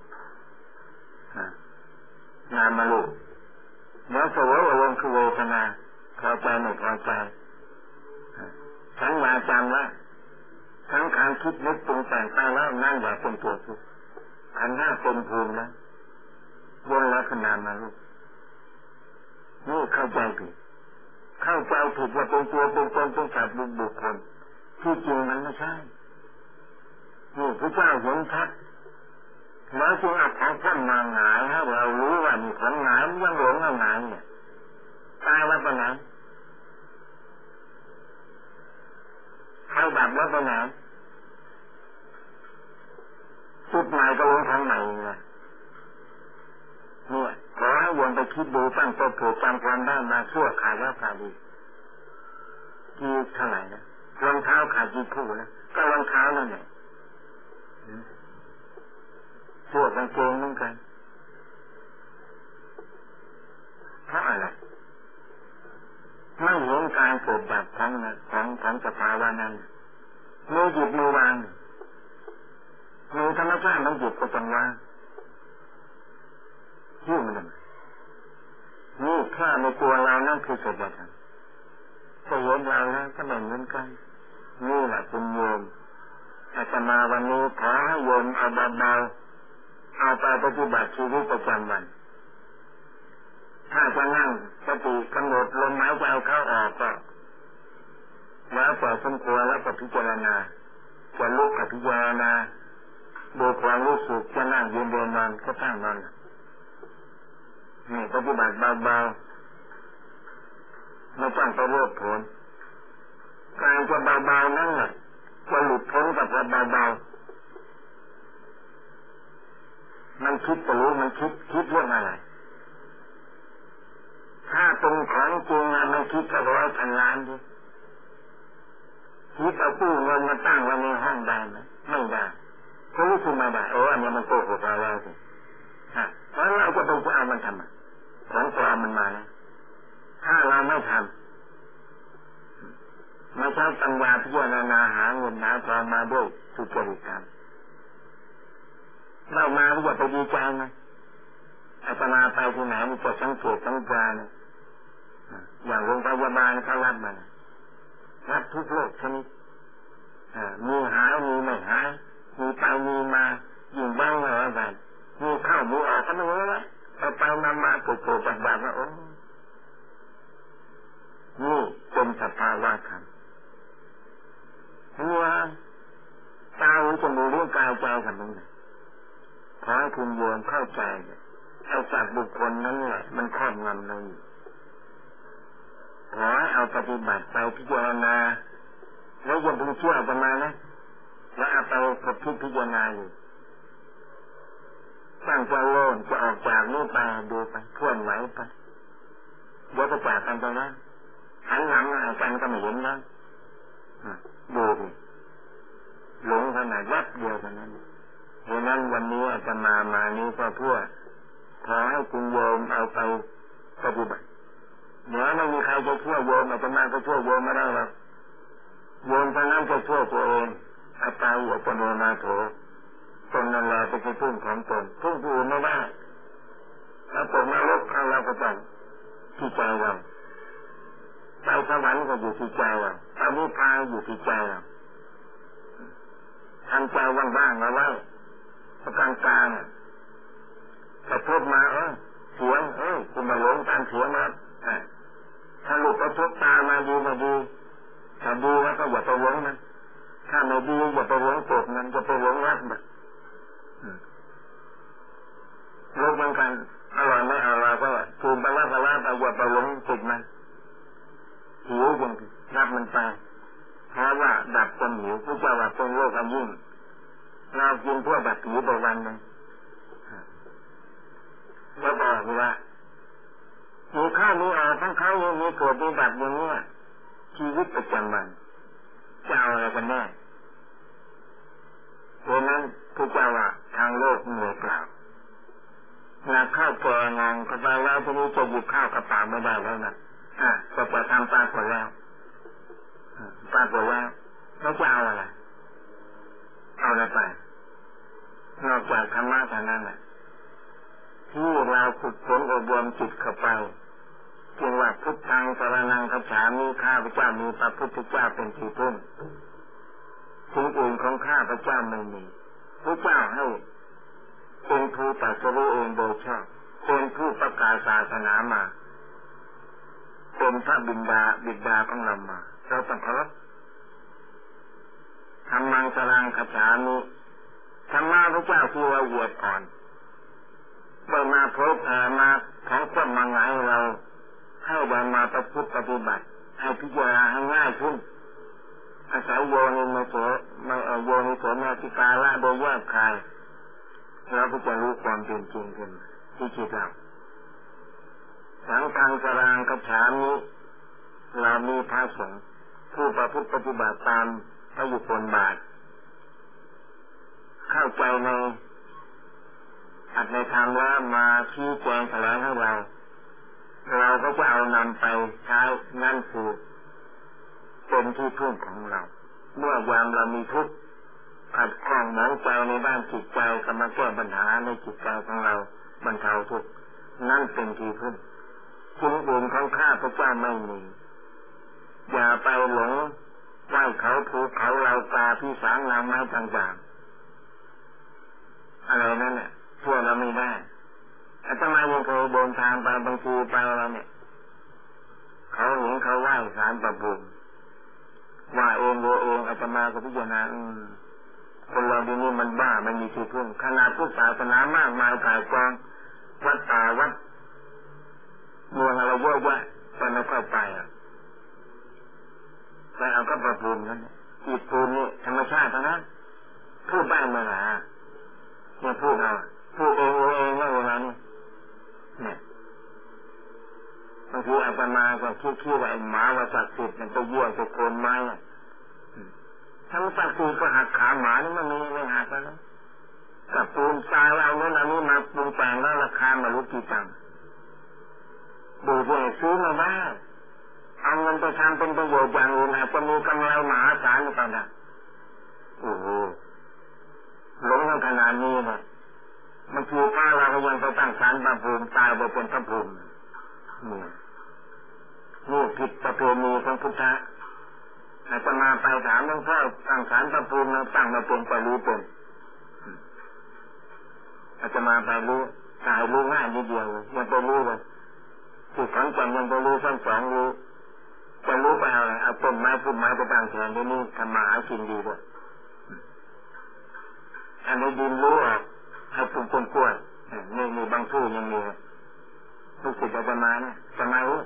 นามรูปเมื่อสวยอารมณ์คือเวทนาพอใจไม่พอใจสัญญาจำว่าทั้งการคิดนึกปรุงแต่งไปแล้วนั่นอย่าเป็นตัวทุกข์ขันธ์ห้าเป็นภูมิแล้ววนลักษณะมาลูกนี่เข้าใจผิดว่าเป็นตัวเป็นตนเป็นสัตว์เป็นบุคคลที่จริงมันไม่ใช่นี่พระเจ้าเห็นชัดแล้วจึงเอาของท่านมาหงายให้เรารู้ว่ามีของหงายยังหลงเอาหงายเนี่ยตายแล้วไปไหนใครดับแล้วไปไหนจุดหมายก็ลงทางไหนเนี่ยขอให้วนไปคิดดูตั้งตัวเกิดจำความได้มาชั่วขาดแล้วขาดดีกี่เท่าไหร่นะรองเท้าขาดกี่คู่นะก็รองเท้านั่นแหละชั่วกางเกงเหมือนกันเพราะอะไรไม่เห็นการเกิดดับของสภาวะนั้นมือหยิบมือวางมือธรรมชาติมันหยิบก็จังวางที่มันนี่แค่ในตัวเรานั่นคือสัจธรรมก็เห็นเราแล้วก็เหมือนกันนี่แหละคุณโยมอาตมาวันนี้ขอให้โยมเอาเบาๆเอาไปปฏิบัติชีวิตประจำวันถ้าจะนั่งสติกำหนดลมหายใจเข้าออกก็แล้วแต่สมควรแล้วก็พิจารณาจะลุกก็พิจารณาดูความรู้สึกจะนั่งยืนเดินนอนก็ตั้งนอนนี่ปฏิบัติเบาๆไม่ต้องไปโลภโผนการจะเบาๆนั่นแหละจะหลุดพ้นกับเบาๆมันคิดจะรู้มันคิดเรื่องอะไรถ้าเป็นของจริงมันคิดก็100,000 ล้านดิคิดเอาตู้เงินมาตั้งไว้ในห้องได้ไหมไม่ได้เพราะรู้สึกไม่ได้อันนี้มันโกหกเราแล้วสิเพราะเราจะไปเอามันทำของปลอมมันมานะถ้าเราไม่ทำไม่ใช่ปัญญาพิจารณาหาเงินหาทองมาด้วยสุจริตธรรมเรามาก็อย่าไปดีใจนะอาตมาไปที่ไหนมันจะสังเกตสังกาเนี่ยอย่างโรงพยาบาลเขารับมารับทุกโรคชนิดมีหายมีไม่หายมีไปมีมายิ่งบ้างอะไรแบบมีเข้ามีออกก็ไม่รู้ละไปมาโผล่แบบว่าโอ้นี่เป็นสภาวะธรรมหัวตาหูจมูกลิ้นกายใจกันตรงไหนขอให้คุณโยมเข้าใจไอ้สัตว์บุคคลนั้นแหละมันครอบงำเราอยู่ขอให้เอาปฏิบัติไปพิจารณาแล้วอย่าเพิ่งเชื่อกันมานะแล้วเอาไปพิจารณาอยู่ตั้งใจโล่งจะออกจากนี้ไปดูไปเคลื่อนไหวไปเดี๋ยวจะจากกันไปนะหันหลังกันก็ไม่เห็นแล้วดูดิหลงขนาดวัดเดียวกันนั้นเพราะนั้นวันนี้อาจจะมานี้ก็เพื่อขอให้คุณโยมเอาไปปฏิบัติเดี๋ยวไม่มีใครจะช่วยโยมอาจจะมาก็ช่วยโยมไม่ได้หรอกโยมทั้งนั้นจะช่วยตัวเองอัตตาอุปโนนาโถตนนั่นแหละเป็นที่พึ่งของตนพึ่งผู้อื่นไม่ได้ถ้าตกนรกเราก็ต้องที่ใจเราไปสวรรค์ก็อยู่ที่ใจเราไปนิพพานอยู่ที่ใจเราทำใจว่างๆเอาไว้ประการกลางกระทบมาเสียงคุณมาหลงตามเสียงนะถ้าหลุดกระทบตามาดีมาดีถ้าดีแล้วก็อย่าไปหลงมันถ้าไม่ดีอย่าไปหลงโกรธมันอย่าไปหลงรักมันโลกมันกันอร่อยไม่อร่อยก็จูบไปว่าไปอย่าไปหลงติดมันหิวยังรับมันไปเพราะว่าดับความหิวพระเจ้าว่าเป็นโรคอันยิ่งเรากินพวกแบบหิวไปวันนึงแล้วบอกว่ามีข้าวมีอาทั้งเขายังมีเกิดมีดับอย่างนี้ชีวิตประจำวันจะเอาอะไรกันแน่เพราะนั้นพระเจ้าว่าทางโลกเหนื่อยเปล่านาข้าวแกงงกระเป๋าแล้วทีนี้จะหยิบข้าวกระเป๋าไม่ได้แล้วนะจะไปทำปลาผลแล้วแล้วจะเอาอะไรเอาอะไรไปนอกจากธรรมะเท่านั้นแหละที่เราฝึกฝนอบรมจิตเข้าไปจึงว่าพุทธังสรณังคัจฉามิข้าพเจ้ามีพระพุทธเจ้าเป็นที่พึ่งสิ่งอื่นของข้าพเจ้าไม่มีพระเจ้าให้เป็นผู้ตรัสรู้เองโดยชอบเป็นผู้ประกาศศาสนามาเป็นพระบิดาของเรามาเราต้องเคารพธรรมังสรังคัจฉามิธรรมะพระเจ้าคือละเอียดอ่อนได้มาเผยแผ่มาของคนมาไงเราให้ได้มาประพฤติปฏิบัติให้พิจารณาให้ง่ายขึ้นอาศัยโยนิโสมนสิการะโดยแยกคายเราก็จะรู้ความเป็นจริงขึ้นที่จิตเราสังฆังสรังคัจฉามิเรามีพระสงฆ์ผู้ประพฤติปฏิบัติตามพระยุคลบาทเข้าใจในอัดในธรรมว่ามาชี้แจงแถลงให้เราก็จะเอานำไปใช้นั่นคือเป็นที่พึ่งของเราเมื่อยามเรามีทุกข์ขัดข้องหมองใจในด้านจิตใจก็มาแก้ปัญหาในจิตใจของเราบรรเทาทุกข์นั่นเป็นที่พึ่งสิ่งอื่นของข้าพเจ้าไม่มีอย่าไปหลงไหว้เขาภูเขาเราตาพี่สางนำไม้ต่างๆอะไรนั่นเนี่ยช่วยเราไม่ได้อาตมายังเคยเดินทางไปบางทีไปแล้วเนี่ยเขาเห็นเขาไหว้ศาลประภูมิว่าเองโดยเองอาตมาก็พิจารณาคนเราเดี๋ยวนี้มันบ้ามันมีที่พึ่งขนาดพุทธศาสนามากมายกายกองวัดป่าวัดเมืองอะไรเยอะแยะแต่ไม่ค่อยไปไปเอาก็ประภูมินั่นอิฐปูนนี่ธรรมชาติเท่านั้นพูดบ้านมาหนาเนี่ยพูดเองว่าเวลานี้เนี่ยบางทีอาตมาก็คิดว่าไอ้หมาว่าศักดิ์สิทธิ์มันไปเยี่ยมไปโคนไม้ทั้งศักดิ์สิทธิ์ก็หักขาหมานี่มันไม่หักแล้วกับปูนทรายเอาโน่นเอานี่มาปรุงแต่งแล้วราคามารู้กี่ตังค์ดูสิซื้อมาบ้างเอาเงินไปทำเป็นประโยชน์อย่างอื่นอาจจะมีกำไรมหาศาลหรือเปล่านะโอ้โหหลงขนาดนี้เนี่ยบางทีพระเราก็ยังไปตั้งศาลพระภูมิตายไปเป็นพระภูมินี่ผิดประเพณีของพุทธะอาจจะมาไปถามหลวงพ่อตั้งศาลพระภูมิแล้วตั้งมาเป็นไปรู้เป็นอาจจะมาไปรู้ตายรู้ง่ายนิดเดียวยังไปรู้เลยที่ขันจังยังไปรู้ชั้นสองรู้จะรู้ไปอะไรเอาต้นไม้พุ่มไม้ไปตั้งแทนที่นี่ทำมาหากินดีด้วยอันนี้ดินรู้ออกให้ปลูกต้นกล้วยนี่มีบางที่ยังมีลูกศิษย์อาจารย์มานะจะมารู้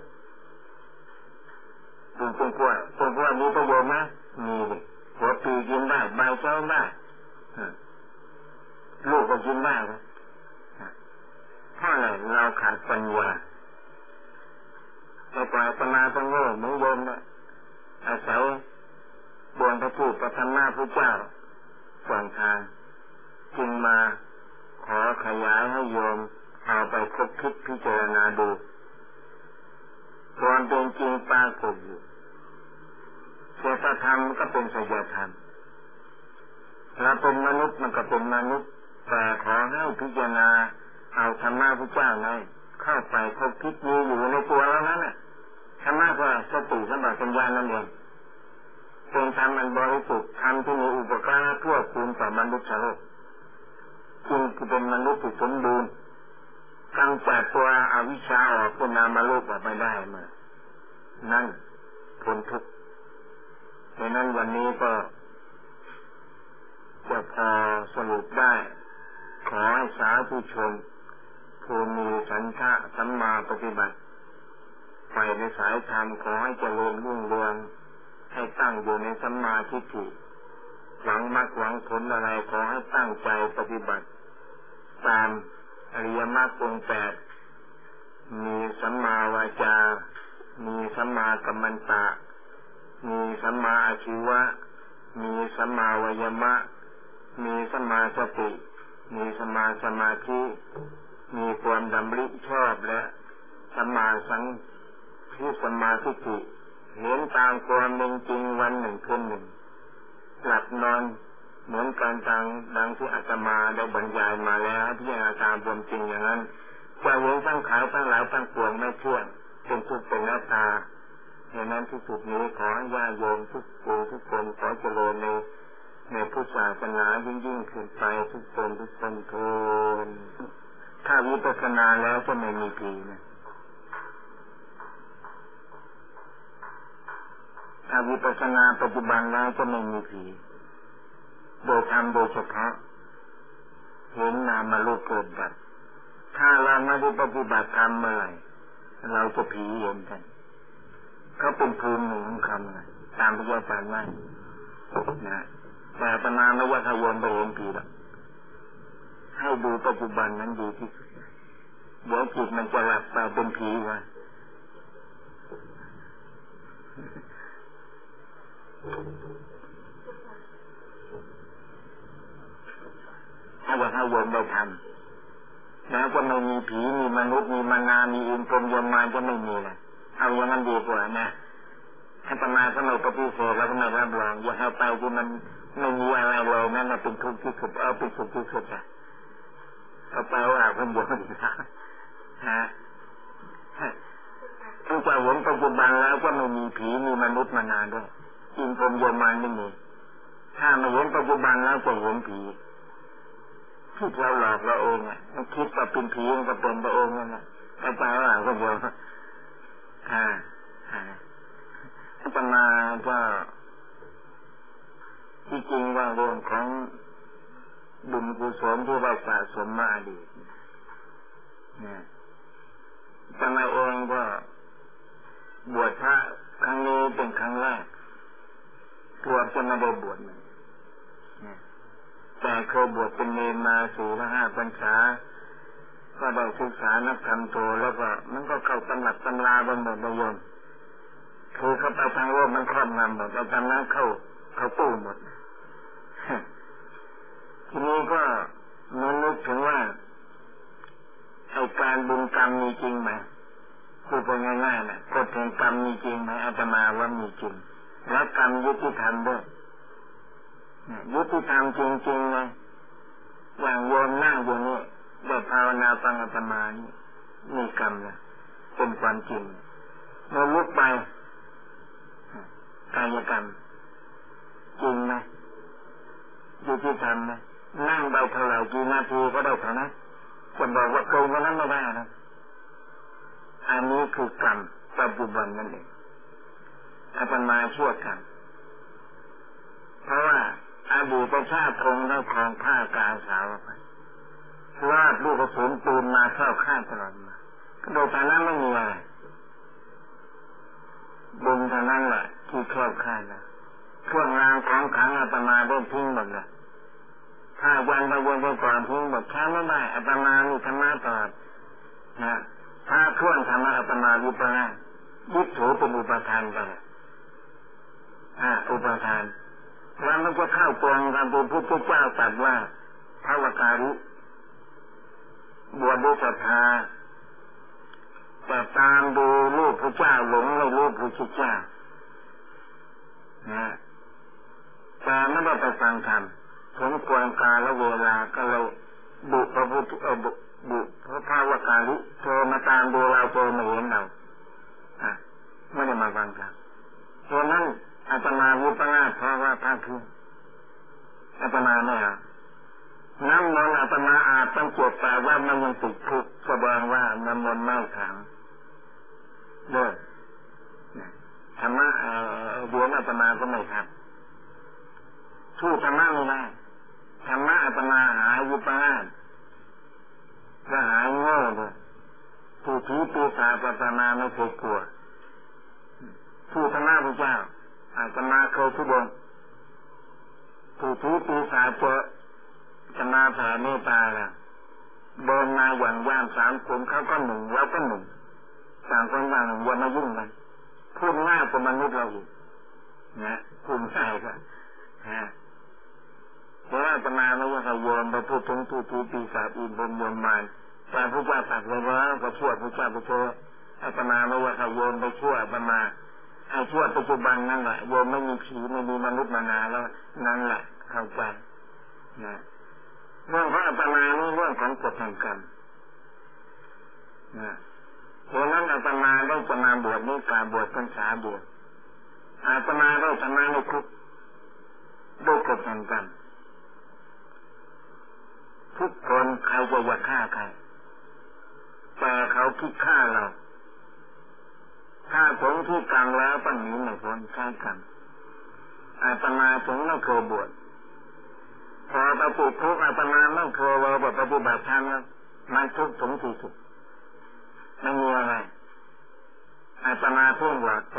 ปลูกต้นกล้วยมีประโยชน์ไหมมีเลยหัวปีกินได้ใบเช้าได้ลูกก็กินได้เพราะอะไรเราขาดปัญญาแต่กว่าจะมาต้องโง่เหมือนโยมนะอาศัยบวงพระพุทธพระธรรมพระเจ้าก่อนทางจึงมาขอขยายให้โยมเอาไปคบคิดพิจารณาดูความเป็นจริงปรากฏอยู่ศีลธรรมก็เป็นศีลธรรมเราเป็นมนุษย์มันก็เป็นมนุษย์แต่ขอให้พิจารณาเอาธรรมะพระเจ้าไงเข้าไปคบคิดมีอยู่ในตัวเรานั้นน่ะธรรมะก็สติสัมปชัญญะนั่นเองเป็นธรรมอันบริสุทธิ์ธรรมที่มีอุปการะทั่วคุณต่อมนุษย์โลกจึงเป็นมนุษย์ที่สมบูรณ์กำจัดตัวอวิชชาออกเป็นนามรูปออกไปได้มานั่นพ้นทุกข์ดังนั้นวันนี้ก็จะพอสรุปได้ขอให้สาธุชนผู้มีฉันทะสัมมาปฏิบัติไปในสายธรรมขอให้เจริญรุ่งเรืองให้ตั้งอยู่ในสัมมาทิฏฐิหวังมรรคหวังผลอะไรขอให้ตั้งใจปฏิบัติตามอริยมรรคองค์แปดมีสัมมาวาจามีสัมมากัมมันตะมีสัมมาอาชีวะมีสัมมาวายามะมีสัมมาสติมีสัมมาสมาธิมีความดำริชอบและสัมมาสังสัมมาทิฏฐิเห็นตามความเป็นจริงวันหนึ่งคืนหนึ่งหลับนอนเหมือนการดังที่อาตมาได้บรรยายมาแล้วพิจารณาตามความจริงอย่างนั้นจะเห็นทั้งขายทั้งหลายทั้งปวงไม่เที่ยงเป็นทุกข์เป็นหน้าตาดังนั้นที่สุดนี้ขอให้ญาติโยมทุกคนขอเจริญในในพุทธศาสนายิ่งขึ้นไปทุกคนเทินถ้าวิปัสสนาแล้วจะไม่มีผีนะถ้าวิปัสสนาปัจจุบันแล้วจะไม่มีผีโดยธรรมโดยเฉพาะเห็นนามรูปเกิดดับถ้าเราไม่ได้ปฏิบัติธรรมเมื่อไหร่เราจะผีเห็นกันเขาเป็นภูมิหนึ่งของคำนะตามพระเจ้าตรัสไว้นะแต่อาตมาไม่ว่าขยมไปเห็นผีหรอกให้ดูปัจจุบันนั้นดีที่สุดเดี๋ยวจิตมันจะหลับไปเป็นผีวะถ้าว่าให้โยมได้ทำแล้วจะไม่มีผีมีมนุษย์มีมนามีอินทร์ยมมารจะไม่มีนะเอาอย่างนั้นดีกว่านะอาตมาก็ไม่ปฏิเสธแล้วก็ไม่รับรองอย่าให้ไปที่มันไม่มีอะไรเลยนั่นเป็นทุกข์ที่สุดเอาเป็นสุขที่สุดอ่ะเอาไปว่าคนเดียวดีนะฮะถ้าจะเห็นปัจจุบันแล้วก็ไม่มีผีมีมนุษย์มนาด้วยอินทร์ยมมารไม่มีถ้าไม่เห็นปัจจุบันแล้วจะเห็นผีคิดเราหลอกเราเองอ่ะคิดว่าเป็นผีมันก็เป็นตัวเองนั่นแหละเอาไปว่าคนเดียวอาตมาก็ที่จริงว่าเรื่องของบุญกุศลที่ได้สะสมมาอดีตอาตมาเองก็บวชพระครั้งนี้เป็นครั้งแรกเกือบจะไม่ได้บวชแต่เคยบวชเป็นเนรมา4-5 พรรษาก็ได้ศึกษานักธรรมโตแล้วก็มันก็เข้าตำหนักตำราบนหมดโยมคือเข้าไปทางโลกมันครอบงำหมดเอาตำราเข้าตู้หมดทีนี้ก็นึกถึงว่าไอ้การบุญกรรมมีจริงไหมพูดง่ายๆนะกฎแห่งกรรมมีจริงไหมอาตมาว่ามีจริงแล้วกรรมยุติธรรมด้วยยุติธรรมจริงๆเลยอย่างโยมนั่งอยู่นี่ได้ภาวนาฟังอาตมานี่กรรมนะเป็นความจริงเมื่อลุกไปกายกรรมจริงไหมยุติธรรมไหมนั่งได้เท่าไหร่กี่นาทีก็ได้เท่านั้นจะบอกว่าเกินกว่านั้นไม่ได้นะอันนี้คือกรรมปัจจุบันนั่นเองอาตมาเชื่อกันเพราะว่าอดีตชาติคงได้ครองผ้ากาสาวไปลาดลูกกระสุนปืนมาเข้าข้างตลอดมาโดยฐานะไม่มีอะไรบุญเท่านั้นแหละที่เข้าข้างนะเครื่องรางของขลังอาตมาได้ทิ้งหมดเลยถ้าวันไปวนไปก่อนทิ้งหมดแค่ไม่ได้อาตมามีธรรมะตลอดนะถ้าเครื่องธรรมะอาตมาวิปลาสยึดถือเป็นอุปทานไปอุปทานแล้วมันจะเข้าตรงกับพระพุทธเจ้าตรัสว่าภวการิบวชด้วยศรัทธาแต่ตามดูรูปพระเจ้าหลงในรูปพระเจ้าแต่ไม่ได้ไปฟังธรรมสมควรกาลเวลาก็เลยบุพระพุทธบุพระภวการิเธอมาตามดูเราเธอมาเห็นเราไม่ได้มาฟังธรรมเพราะนั้นอาตมาวิปลาสเพราะว่าพระคืออาตมาไม่เอาน้ำมนต์อาตมาอาจต้องเจ็บแต่ว่ามันยังติดคุกแสดงว่าน้ำมนต์ไม่ขังด้วยธรรมะเดี๋ยวอาตมาก็ไม่ทำทู่ธรรมะไม่ได้ธรรมะอาตมาหายวิปลาสก็หายโง่เลยผู้ผีปีศาจอาตมาไม่เคยกลัวทู่ธรรมะพระเจ้าอาตมาเคยทุบงผู้ผีปีศาจจะมาแผ่เมตตาแล้วเดินมาอย่างย่าม3 คนเขาก็1เราก็1ต่างคนต่างอย่ามายุ่งกันพูดง่ายกว่ามนุษย์เราอีกนะพูดง่ายก็เพราะว่าอาตมาไม่ว่าใครโยมไปพูดถึงผู้ผีปีศาจอินทร์ยมมารแต่พระเจ้าตรัสไว้แล้วก็ชั่วพระเจ้าไปโทษอาตมาไม่ว่าใครโยมไปชั่วอาตมาไอ้ชั่วปัจจุบันนั่นแหละโยมไม่มีผีไม่มีมนุษย์มนาแล้วนั่นแหละเข้าใจนะเรื่องของอาตมานี่เรื่องของกฎแห่งกรรมเพราะนั้นอาตมาได้จะมาบวชนี่กาบวชพรรษาบวชอาตมาได้ธรรมะในคุกโดยกฎแห่งกรรมทุกคนใครจะอยากฆ่าใครแต่เขาคิดฆ่าเราถ้าผลที่กรรมแล้วต้องหนีไม่พ้นใช่กรรมอาตมาถึงไม่เคยบวชพอไปติดทุกข์อาตมาไม่เคยเลยแบบปฏิบัติธรรมแล้วมันทุกข์ถึงที่สุดไม่มีอะไรอาตมาเพิ่งหลอดไฟ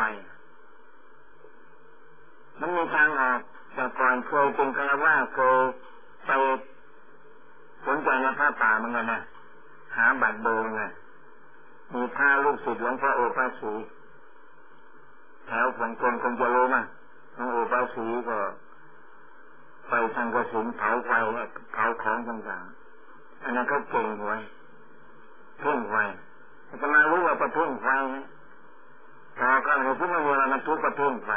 มันมีทางออกแต่ก่อนเคยเป็นฆราวาสเคยไปสนใจในพระป่าเหมือนกันนะหาบัตรเบอร์ไงมีพระลูกศิษย์หลวงพ่อโอภาสีแถวของคนคงจะรู้มั้งหลวงโอภาสีก็ไปทางกระสุนเผาไฟเผาของต่างๆอันนั้นเขาเก่งไว้เพ่งไฟจะมารู้ว่าประเพ่งไฟพอก็เห็นที่มันมีอะไรมาทุกประเพ่งไฟ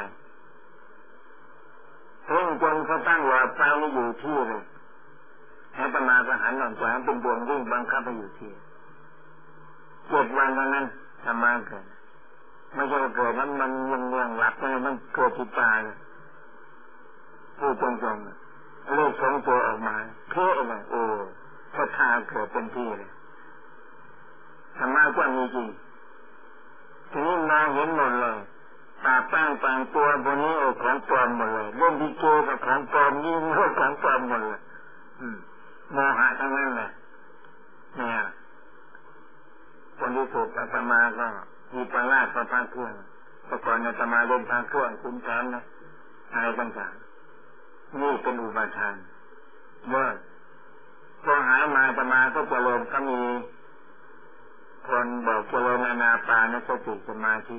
เพ่งจนเขาตั้งหลอดไฟไม่อยู่ที่เลยให้ประมาณหันหลังขวาเป็นดวงวิ่งบังคับไปอยู่ที่7 วันเท่านั้นทำมาเกิดไม่ใช่เกิดนั้นมันยังหลับเลยมันเกิดที่ตายพูดตรงๆเลข2 ตัวออกมาเพ่เลยโอ้พระทาเกิดเป็นที่เลยธรรมะก็มีจริงทีนี้มองเห็นหมดเลยตาแป้งแต่งตัวบนนี้ของปลอมหมดเลยเล่นดีเจกับของปลอมยิ่งเรื่องของปลอมหมดเลยโมหะทั้งนั้นเลยเนี่ยคนที่สุดอาตมาก็มีประหลาดประพาเครื่องแต่ก่อนอาตมาเล่นพาเครื่องคุ้มแขนนะอะไรต่างๆนี่เป็นอุปทานเมื่อพอหายมาอาตมาก็เจริญก็มีคนบอกเจริญอานาปานสติสมาธิ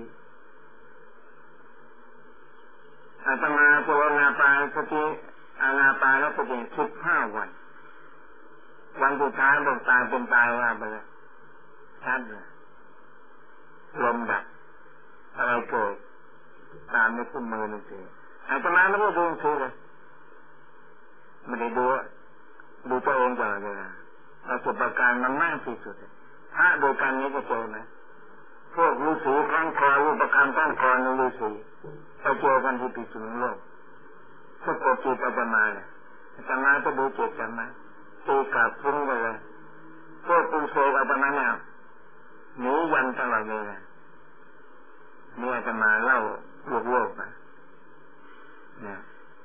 อาตมาเจริญอานาปานสติอานาปานสติ15 วันวันสุดท้ายบอกตายเป็นตายว่าไปเลยชัดเลยลมดับอะไรเกิดตามในคู่มือนี่สิอาตมาไม่ได้ดูคือเลยไม่ได้ดูตัวเองก่อนเลยนะประสบการณ์มันมากที่สุดพระโดยการนี้ก็เจอไหมพวกฤาษีข้างคอรูปประคำตั้งคอในฤาษีไปเจอกันที่ปิสุนโลกก็โกรธจิตอาตมาเลยอาตมาจะดูจิตกันไหมตีกลับฟุ้งไปเลยพวกปุโสอาตมาเนี่ยหนีวันตลอดเลยนี่อาตมาเล่าโลกนะเนี่ย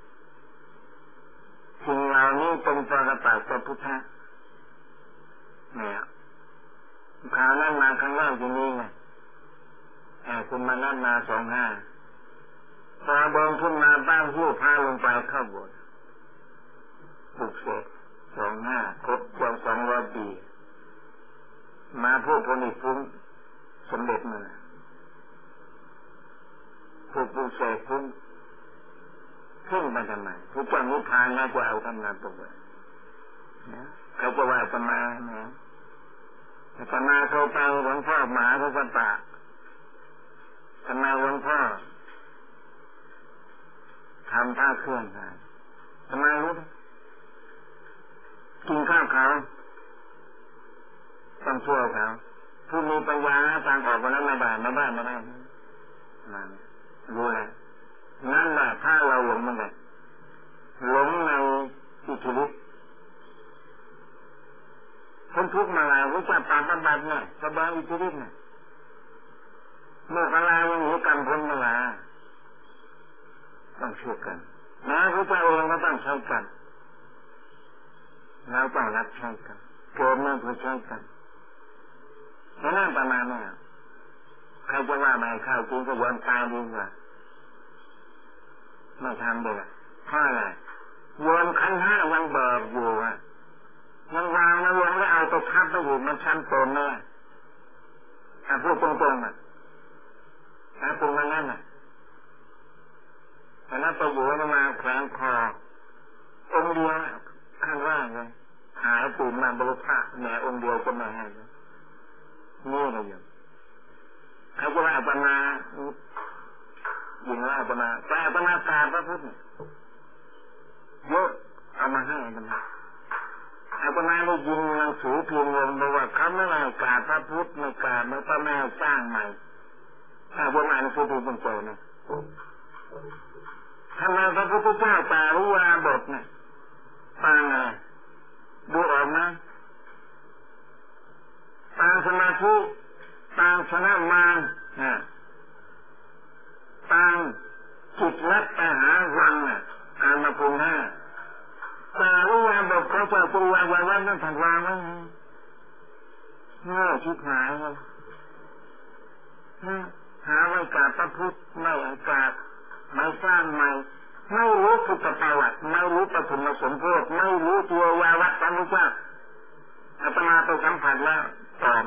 สิ่งเหล่านี้เป็นปรปักษ์พระพุทธเนี่ยคราวนั้นมาครั้งแรกที่นี่ไงคุณมานั่นมา25พอเดินขึ้นมาบ้านหิ้วพาลงไปเข้าโบสถ์ปลุกเสก25ครบ200 ปีมาพูดคนอีกฟุ้งสมเด็จมันพูดปลุกเสกฟุ้งขึ้นมาทำไมผู้เจ้านิพพานน่าจะเอาทำงานตัวเขาจะว่าอาตมาเนี่ยอาตมาเข้าไปหลวงพ่อมหาพุทธปะทำไมหลวงพ่อทำท่าเคลื่อนทำไมรู้กินข้าวเขาต้องช่วยเขาผู้มีปัญญาทางออกมาแล้วไม่ได้รู้แล้วนั่นแหละถ้าเราหลงมันไงหลงในอิทธิฤทธิ์คนทุกข์มาแล้วรู้จักปากบัตรเนี่ยแสดงอิทธิฤทธิ์เนี่ยโมกขลายังหนีกรรมพ้นมาแล้วต้องช่วยกันนะพระเจ้าเองก็ต้องใช้กันเราต้องรับใช้กันเกิดมาเพื่อใช้กันนั่นประมาณนี้ใครจะว่าไม่เข้าจริงก็ยอมตายดีกว่าไม่ทำเลยเพราะอะไรโยมขันธ์ 5ยังเบิกอยู่ยังวางแล้วยังไม่เอาตัวทับไปอยู่มันชั้นโตแน่พูดตรงๆตรงนั้นแต่นั้นไปอยู่มาแขวนคอองค์เดียวข้างล่างเลยหายตื่นมาบริภาคแหนองค์เดียวก็มาให้นี่เลยอยู่เขาจะว่าอาตมายิงว่าอาตมาแต่อาตมากราบพระพุทธเยอะเอามาให้อาตมาได้ยินหนังสือพิมพ์ลงบอกว่าเขาไม่ให้กราบพระพุทธไม่กราบไม่ก็ไม่ให้สร้างใหม่ถ้าผมอ่านหนังสือพิมพ์เป็นโจรนะทำไมพระพุทธเจ้าตรัสว่านะปางอะไรดูออกไหมปางสมาธิปางชนะมารปางจิตรักไปหาวังการมาภูมิห้าแต่วิญญาณบอกเขาจะปุยาวันนั่นถัดวางไว้เมื่อชิดหายเลยหาไว้กราบพระพุทธไม่กราบไม่สร้างใหม่ไม่รู้พุทธประวัติไม่รู้ปฐมสมโภชไม่รู้ตัวยาวัดพระพุทธเจ้าอาตมาไปสัมผัสแล้วปลอม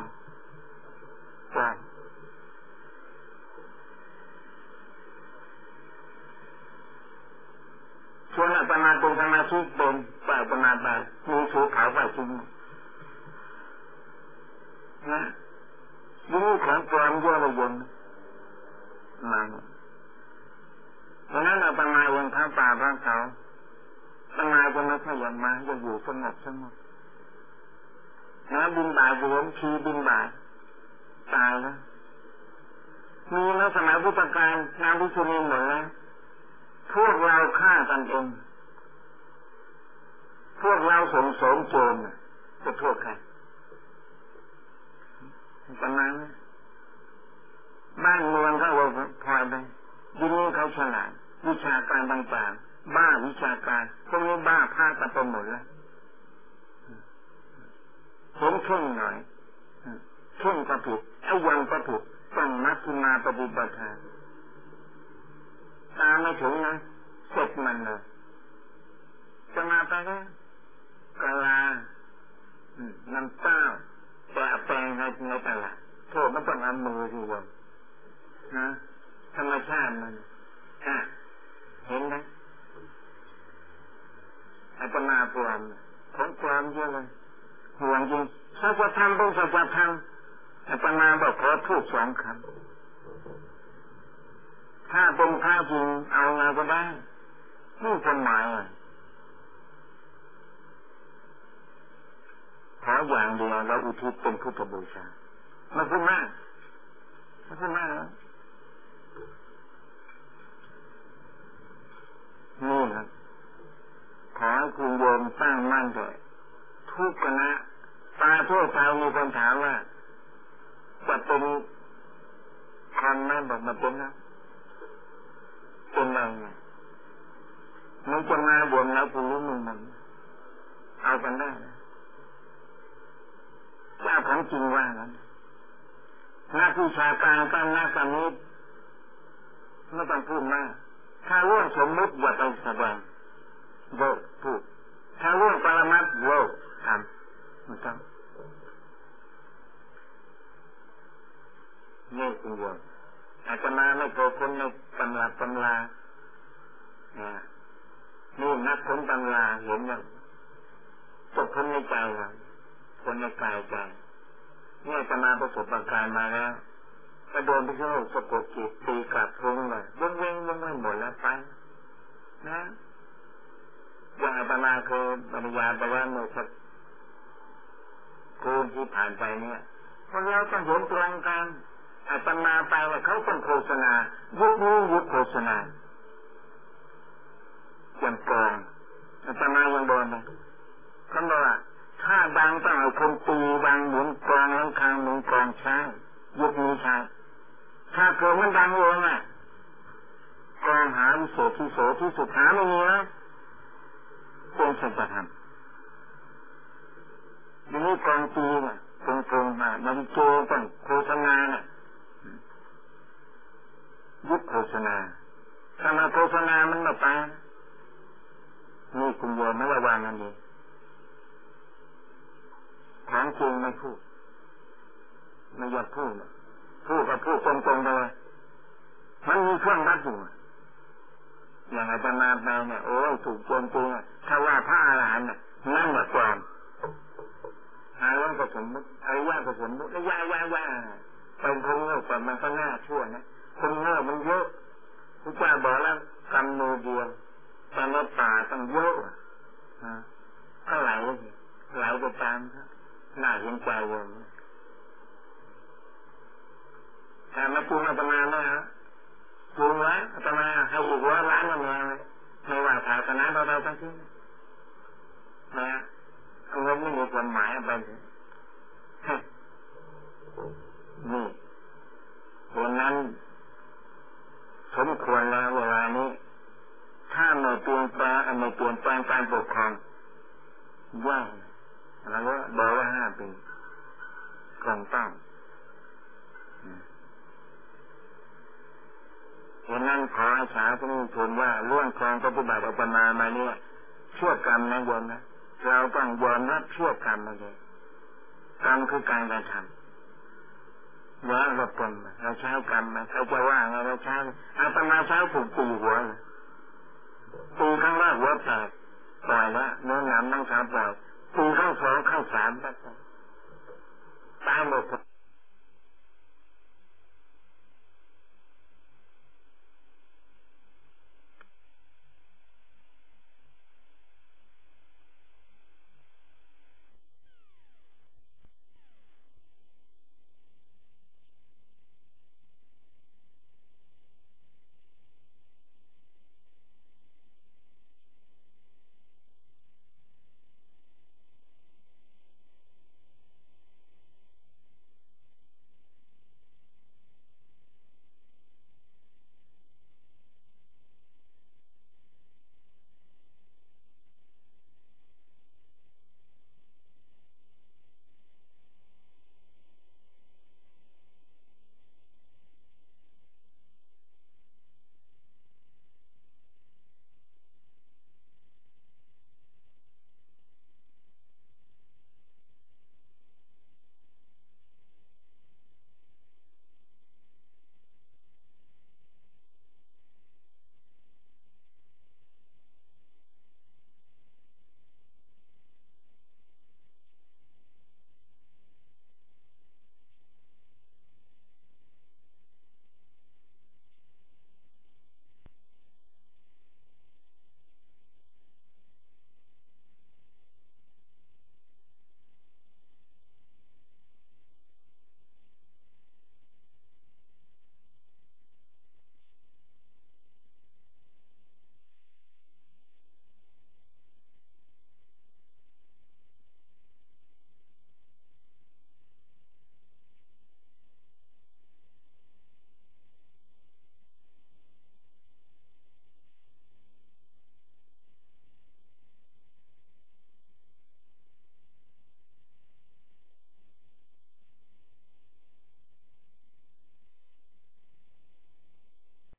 ชวนอาตมาเป็นสมาชิกเป็นแต่อาตมาไปมีชูเขาไปจริงนะยิ่งของปลอมเยอะเลยยังมาเพราะนั้นอาตมายังทั้งป่าทั้งเขาอาตมาจะไม่ขยันมาจะอยู่สงบนะบินบ่ายจะเห็นชีบินบ่ายตายนะมีแล้วสมัยพุทธกาลนางวิชุณีหมดแล้วพวกเราฆ่ากันเองพวกเราสงโจรจะโทษใครประมาณนั้นบ้านเมืองเขาพลอยไปยิ่งเขาฉลาดวิชาการต่างๆบ้าวิชาการพวกนี้บ้าพากันไปหมดแล้วผมเข่งหน่อยเข่งก็ผิดไอ้ยังก็ผิดต้องมัชฌิมาปฏิปทาตามไม่ถึงนะเสร็จมันเลยจะมาไปก็กะลาน้ำเต้าแปลงในตลาดโทษมันต้องเอามือทีเดียวนะธรรมชาติมันเห็นไหมอาตมาปลอมของปลอมเยอะเลยห่วงจริงถ้าจะทำต้องสัจธรรมอาตมาบอกขอพูด2 คำถ้าเป็นพระจริงเอาไงก็ได้นี่ความหมายขออย่างเดียวเราอุทิศเป็นพุทธบูชาไม่พูดมากนี่นะขอให้คุณโยมตั้งมั่นเถิดทุกคณะตาทั่วไปมีคนถามว่าจะเป็นคันไหมบอกมาเป็นนะเป็นอะไรมันจะมาบวมแล้วคุณรู้มันเอากันได้ว่าของจริงว่านั้นนักวิชาการตั้งนักสมิตไม่ต้องพูดมากถ้าเรื่องสมมุติอย่าไปแสดงโว้พูดถ้าเรื่องปรมัตถ์โว้ทำไม่ต้องนี่คุณโยมอาจจะมาไม่โกรธคนในตำรานี่นักคนตำราเห็นยังตกคนในใจเราคนในกายใจเนี่ยจะมาประสบการณ์มาแล้วก็โดนไปที่โลกสะกดจิตตีกลับทุ่งเลยยังไม่หมดแล้วไปนะอย่างอาตมาเคยปริญญาไปว่าเมื่อสักคืนที่ผ่านไปเนี่ยพวกเราต้องเห็นตรงกันอาตมาไปว่าเขาต้องโฆษณายุคนี้ยุคโฆษณาอย่างกองอาตมายังโดนเลยเขาบอกว่าถ้าดังต้องเอาคนตีดังหมุนกองแล้วคางหมุนกองใช้ยุคนี้ใช้ถ้าเกิดมันดังเองกองหาวิเศษที่โสที่สุดหาไม่มีแล้วเป็นสัจธรรมทีนี้กองตีตรงมามันโจต้องโฆษณายุคโฆษณาถ้ามาโฆษณามันมาไปนี่คุณโยมไม่ระวังกันดีของจริงไม่พูดไม่อยากพูดก็พูดตรงๆเลยมันมีเครื่องวัดอยู่อย่างอาจารย์มาไปเนี่ยโอ้ยถูกโจมตีถ้าว่าพระอรหันต์นั่นแหละปลอมหาเรื่องผสมมุติอะไรว่าผสมมุติแล้วว่าเป็นคนโง่แต่มันก็น่าชั่วนะคนโง่มันเยอะพระเจ้าบอกแล้วกำมือเดียวแต่ในป่าต้องเยอะก็ไหลไปตามน่าเห็นใจเลยแต่มาจูงอาตมาเลยฮะจูงไว้อาตมาให้อีก100 ล้านมาเลยไม่ว่าศาสนาเราทั้งสิ้นนะเงินไม่มีความหมายอะไรเลยนี่วันนั้นสมควรแล้วเวลานี้ถ้าไม่เปลี่ยนแปลงการปกครองย่างอะไรวะบอกว่า5 ปีคงต้องวันนั้นขออาสาผู้มีคุณว่าเรื่องการปฏิบัติอาตมามาเนี่ยชั่วกรรมนะโยมนะเราต้องยอมรับชั่วกรรมมาเลยกรรมคือการกระทำอย่าหลบกลเราใช้กรรมมาใครจะว่าไงเราใช้อาตมาใช้ถูกตีหัวตีข้างแรกหัวแตกปล่อยแล้วเนื้อหนังนั่งขาปล่อยตีข้าง2ข้าง3ตายหมด